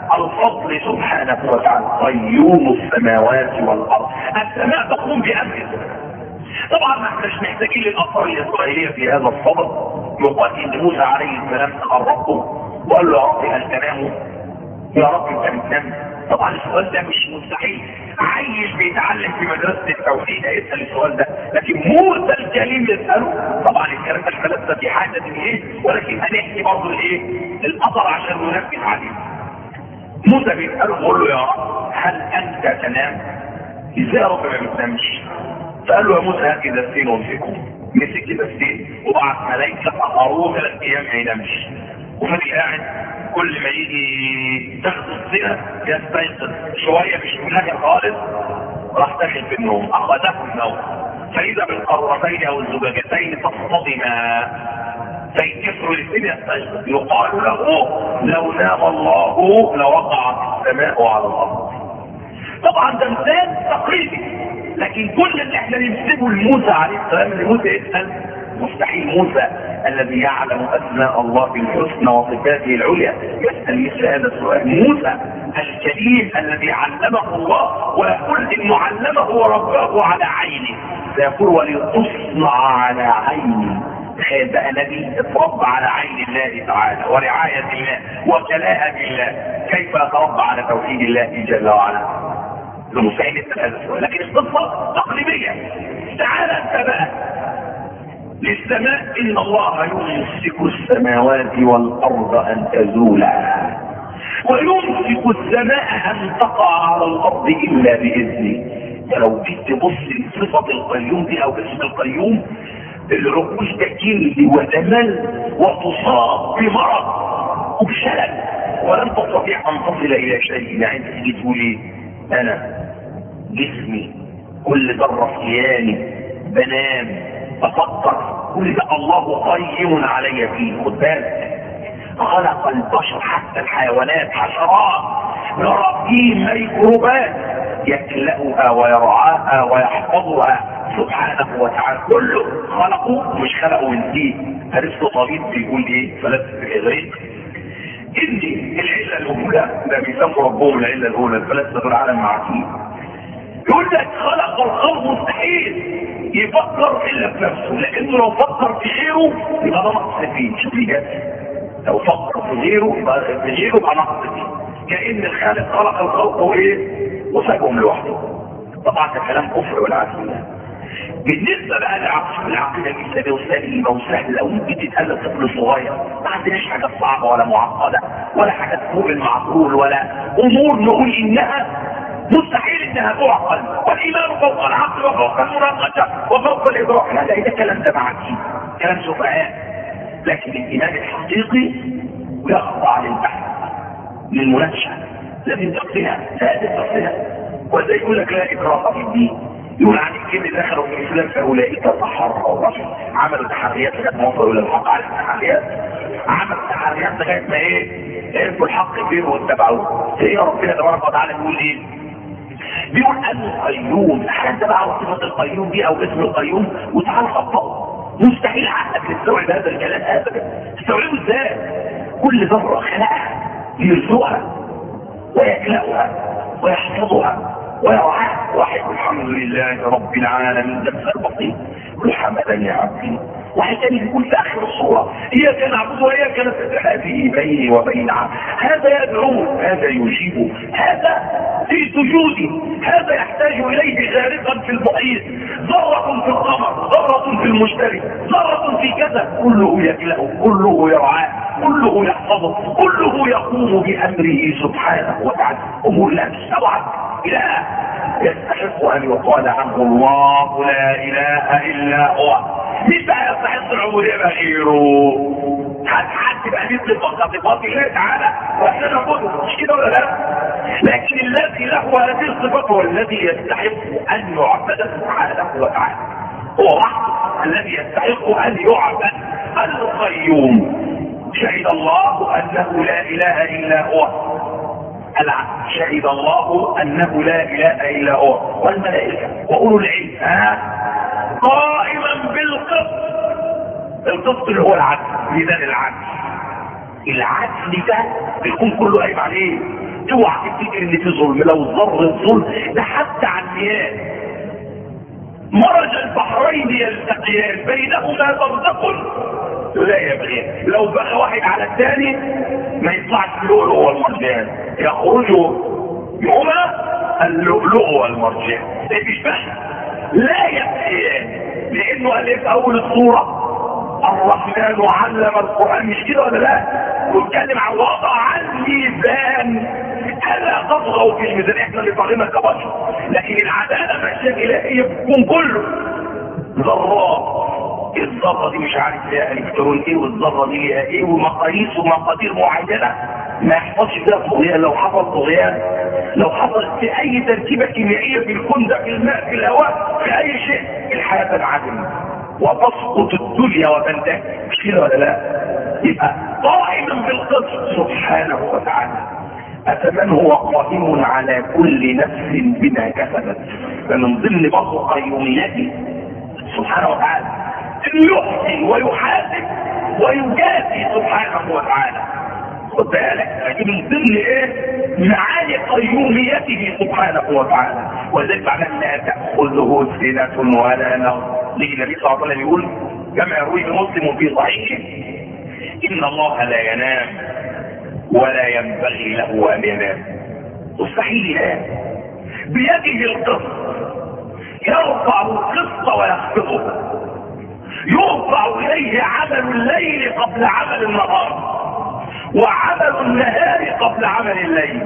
الفضل سبحانه وتعالى قيوم السماوات والارض. السماء تقوم بامره. طبعا ما احناش محتاجين للاثار الاسرائيليه في هذا الصدد. يقال ان موسى عليه السلام تقربه وقال له يا رب هل تنام؟ يا رب انت بتنام؟ طبعا السؤال ده مش مستحيل، عيل بيتعلم في مدرسه التوحيد هيسال السؤال ده، لكن موسى الكريم يساله. طبعا الكلام ده احنا لسه في حاجه ايه، ولكن هنحكي برضه الايه؟ الاثر عشان ننبه عليه. موسى بيساله بيقول له يا رب هل انت تنام؟ ازاي يا رب ما بتنامش؟ فقال له يا موسى هات دستين وامسكهم. مسك دستين وبعت ملائكه فقروه ثلاث ايام ما ينامش، وفضل قاعد كل ما يجي تاخد السنه يستيقظ شويه مش مناهي خالص، راح داخل في النوم، اخذته النوم فاذا بالقرتين او الزجاجتين تصطدما فينكسر الاثنين يستيقظ. يقال له لو نام الله لوقعت السماء على الارض. طبعا ده مثال تقريبي، لكن كل اللي احنا ننسبه لموسى عليه السلام اللي موسى يسال مستحيل موسى الذي يعلم اسماء الله الحسنى وصفاته العليا يسال مثل هذا السؤال. موسى الكريم الذي علمه الله ويقول انه علمه ورباه على عينه، فيقول ولتصنع على عيني. تخيل بقى نبي اتربى على عين الله تعالى ورعايه الله وكلاءه الله، كيف يتربى على توحيد الله جل وعلا؟ لمستحيل يسال هذا السؤال، لكن القصه تقريبيه. تعالى انت بقى للسماء، ان الله يمسك السماوات والارض ان تزولا ويمسك السماء ان تقع على الارض الا باذنه. لو جيت تبص لصفه القيوم دي او اسم القيوم، الرؤوس تكل وتمل وتصاب بمرض وبشلل ولن تستطيع ان تصل الى شيء. يعني انت تيجي تقول ايه؟ انا جسمي كل ذره في كياني بنام بفكر، كل ده الله قيم علي فيه. خد بالك خلق البشر حتى الحيوانات حشرات نراقيم ميكروبات يكلأها ويرعاها ويحفظها سبحانه وتعالى، كله خلقه مش خلقه من دين. ارسطو طبيب بيقول ايه؟ فلسفه الغريق ان العله الاولى ده بيسموا ربهم العله الاولى الفلاسفه العالم معاكين، يقول لك خلق الخلق مستحيل يفكر الا في نفسه، لانه لو فكر في غيره يبقى ده نقص فيه. شوف لي جد، لو فكر في غيره يبقى في غيره يبقى نقص فيه، كأن الخالق خلق الخلق وايه وسابهم لوحده. طبعا ده كلام كفر والعياذ بالله. بالنسبه بقى للعقيده العقيده الاسلاميه والسليمه وسهله وممكن تتقال لطفل صغير، ما عندناش حاجه صعبه ولا معقده ولا حاجه فوق المعقول ولا امور نقول انها مستحيل انها تعقل، والايمان فوق العقل وفوق المناقشه وفوق الادراك. هذا اذا الكلام ده معاكين كلام سفهاء، لكن الايمان الحقيقي يخضع للبحث للمناقشه، لازم تقتنع لازم تقتنع. وزي يقول لك لا اكراه في الدين، يقول عن الكلمه دخلوا في الاسلام فاولئك تحرروا الرشد، عملوا تحريات لغايه ما وصلوا للحق. على التحريات عملوا تحريات لغايه ما ايه؟ عرفوا الحق فين واتبعوه. ايه ربنا تبارك وتعالى بيقول ايه؟ بيقول ان القيوم، حتى بقى وصفه القيوم دي او اسم القيوم وتعالى خطأه. مستحيل عقلك تستوعب هذا الكلام ابدا. تستوعبه ازاي؟ كل ذره خلقها يرزقها ويكلأها ويحفظها ويرعاها. واحد الحمد لله رب العالمين، ده مثال بسيط. قل حمدني عبدي. واحد تاني بيقول في اخر الصوره اياك نعبد واياك نستعين، هذه بيني وبين عبدي، هذا يدعو هذا يجيب، هذا في سجودي، هذا يحتاج اليه غارقا في المحيط، ذره في القمر، ذره في المشتري، ذره في كذا، كله يكلأه، كله يرعاه، كله يحفظه، كله يقوم بامره سبحانه وتعالى. امور لا تستوعب. اله يستحق ان يقال عنه الله لا اله الا هو. مش بقى يستحق العبوديه بقى غيره، حد بقى ليه صفات الله تعالى واحنا نعبده، مش كده ولا لا؟ لكن الذي له هذه الصفات هو الذي يستحق ان يعبد سبحانه وتعالى، هو وحده الذي يستحق ان يعبد. القيوم شهد الله انه لا اله الا هو، العبد شهد الله انه لا اله الا هو، والملائكه واولو العلم ها قائما بالقسط. القسط اللي هو العدل، ميزان العدل. العدل ده الكون كله قايم عليه، اوعى تفتكر ان في ظلم، لو ذره ظلم ده حتى على المياه. مرج البحرين يلتقيان بينهما برزخ لا يبغيان. لو بقى واحد على الثاني ما يطلعش اللؤلؤ والمرجان، يخرجوا يوما اللؤلؤ والمرجان. مش بس لا يبغيان، لانه قال ايه في اول الصوره؟ الرحمن علم القرآن، مش كده ولا لا؟ واتكلم عن وضع الميزان، الا تطغوا في الميزان. احنا اللي طالبنا كبشر، لكن العداله ماشيه الهيه بتكون كله ذرات. الذره دي مش عارف فيها الكترون ايه، والذره دي ليها ايه، ومقاييس ومقادير معينه ما يحصلش فيها طغيان. لو حصل طغيان، لو حصل في اي تركيبه كيميائيه في الكون ده، في الماء، في الهواء، في اي شيء، الحياه تنعدم وتسقط الدنيا وتنتهي. مش كده ولا لا؟ يبقى قائم بالقسط سبحانه وتعالى. أفمن هو قائم على كل نفس بما كسبت. فمن ضمن برضه قيوميته سبحانه وتعالى انه يحصي ويحاسب ويجازي سبحانه وتعالى. خد بالك، لكن من ضمن ايه؟ معاني قيوميته سبحانه وتعالى. ولذلك معناه لا تاخذه سنه ولا نوم. ليه النبي صلى الله عليه وسلم يقول كما يروي مسلم في صحيحه: ان الله لا ينام ولا ينبغي له ان ينام. مستحيل ينام، بيده القسط، يرفع القسط ويخفضه، يرفع اليه عمل الليل قبل عمل النهار، وعمل النهار قبل عمل الليل.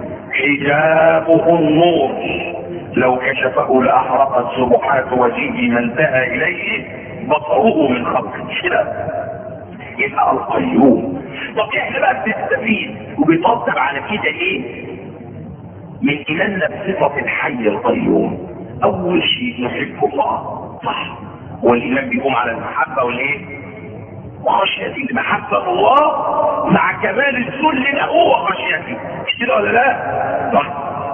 حجابه النور، لو كشفه لاحرقت سبحات وجهه ما انتهى اليه بصره من خلقه. كده يبقى القيوم. طب احنا بقى بنستفيد وبيترتب على كده ايه؟ من ايماننا بصفه الحي القيوم. اول شيء نحب الله، صح؟ والايمان بيقوم على المحبه والايه؟ وخشيته. المحبه الله مع كمال الذل له وخشيته. مش كده ولا لا؟ صح.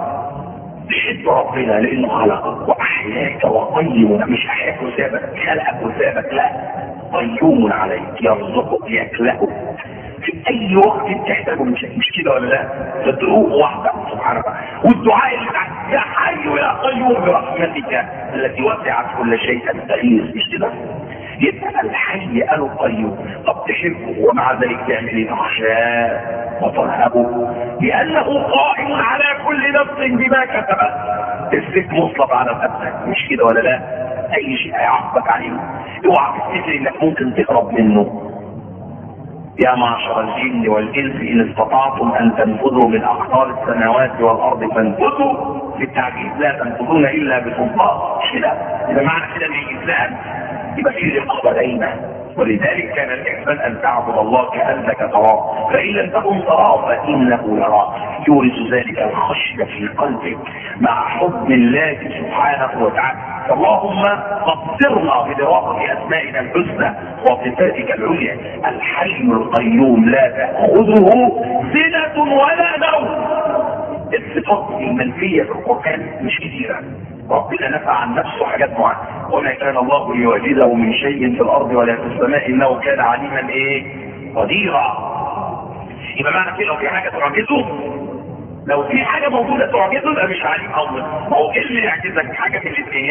تحب ربنا لانه خلقك واحياك وقيم، مش احياك وسابك، خلقك وسابك، لا، قيوم عليك، يرزقك ياكله في اي وقت تحتاجه من شيء. مش كده ولا لا؟ تدعوه وحده سبحانه وتعالى. والدعاء اللي بعد يا حي يا قيوم برحمتك التي وسعت كل شيء تغيظ. مش كده؟ يبقى الحي القيوم. طب تحبه ومع ذلك تعمل ايه؟ تخشاه وترهبه لانه قائم على كل نفس بما كسبت. السيف مصلب على نفسك. مش كده ولا لا؟ اي شيء هيعاقبك عليه. اوعى تفتكر انك ممكن تهرب منه. يا معشر الجن والانس ان استطعتم ان تنفذوا من اقطار السماوات والارض فانفذوا. في التعجيز لا تنفذون الا بسلطان. مش كده؟ اذا معنى كده ان الانسان يبقى فيه رقابه دايما. ولذلك كان الاحسان ان تعبد الله كانك تراه، فان لم تكن تراه فانه يراك. يورث ذلك الخشيه في قلبك مع حب الله سبحانه وتعالى. اللهم قدرنا بدراسه اسمائنا الحسنى وصفاتك العليا. الحي القيوم لا تاخذه سنه ولا نوم. الصفات المنفيه في القران مش كثيره. ربنا نفع عن نفسه حاجات معينه: وما كان الله ليعجزه من شيء في الارض ولا في السماء انه كان عليما ايه؟ قديرا. يبقى معنى كده لو في حاجه تعجزه، لو في حاجه موجوده تعجزه يبقى مش عليم اول. هو ايه اللي يعجزك؟ حاجه في الاثنين: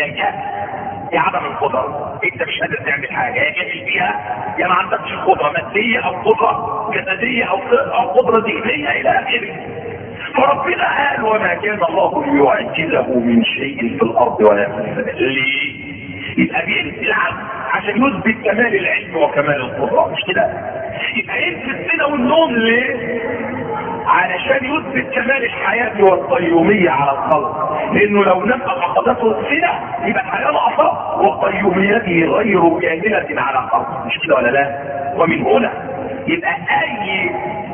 يا عدم القدره، انت مش قادر تعمل حاجه، يا جاهل فيها، يا ما عندكش قدره ماديه او قدره جسديه او او قدره ذهنيه الى اخره. فربنا قال وما كان الله ليعجزه من شيء في الارض ولا في السماء. ليه؟ يبقى بينزل عشان يثبت كمال العلم وكمال القدره. مش كده؟ يبقى ينزل السنه والنوم ليه؟ علشان يثبت كمال الحياه والقيوميه على الخلق. لانه لو نفى عقدته السنه يبقى الحياه ناقصه وقيوميته غير كامله على الخلق. مش كده ولا لا؟ ومن هنا يبقى اي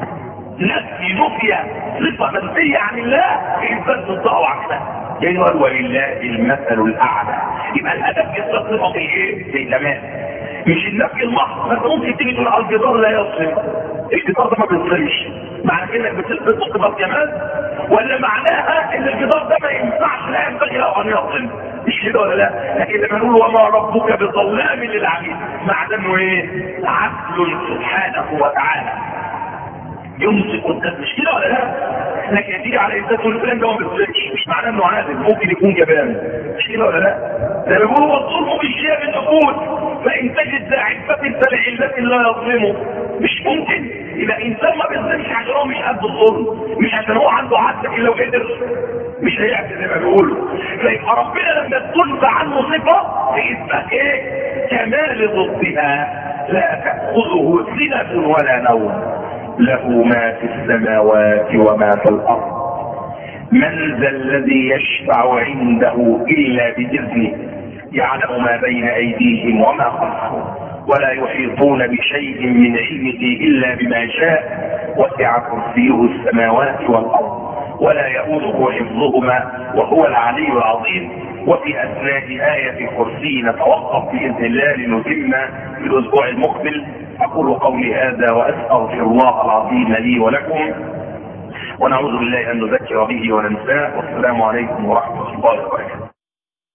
نفي نفي صفه منفيه عن الله اثبات ضدها وعكسها. يعني قال ولله المثل الاعلى. يبقى الهدف اثبات صفه ايه؟ في الكمال، مش النفي المحض. ما ممكن تيجي تقول الجدار لا يصل، الجدار ده ما بيصلش، معنى كده انك بتثبت صفه كمال، ولا معناها ان الجدار ده ما ينفعش لا ينبغي له ان يصل؟ مش كده ولا لا؟ لكن لما نقول وما ربك بظلام للعبيد، معنى انه ايه؟ عدل سبحانه وتعالى. يمسك قدام، مش كده ولا لا؟ لكن تيجي على انسان تقول الفلان ده ما بيظلمش، مش معناه انه عادل، ممكن يكون جبان، مش كده ولا لا؟ ده بيقولوا الظلم بالشيء بالنفوذ، فان تجد ذا عفه فلعلة لا يظلمه، مش ممكن يبقى انسان ما بيظلمش عشان هو مش قد الظلم، مش عشان هو عنده عدل، الا لو قدر مش هيعمل زي ما بيقولوا. فيبقى ربنا لما تنفى عنه صفه باسمها ايه؟ كمال ضدها، لا تاخذه سنه ولا نوم، له ما في السماوات وما في الارض، من ذا الذي يشفع عنده الا باذنه، يعلم ما بين ايديهم وما خلفهم، ولا يحيطون بشيء من علمه الا بما شاء، وسع كرسيه السماوات والارض ولا يؤوده حفظهما وهو العلي العظيم. وفي اثناء آية الكرسي نتوقف بإذن الله لنتم في الاسبوع المقبل. اقول قولي هذا واستغفر الله العظيم لي ولكم، ونعوذ بالله ان نذكر به وننساه، والسلام عليكم ورحمة الله وبركاته.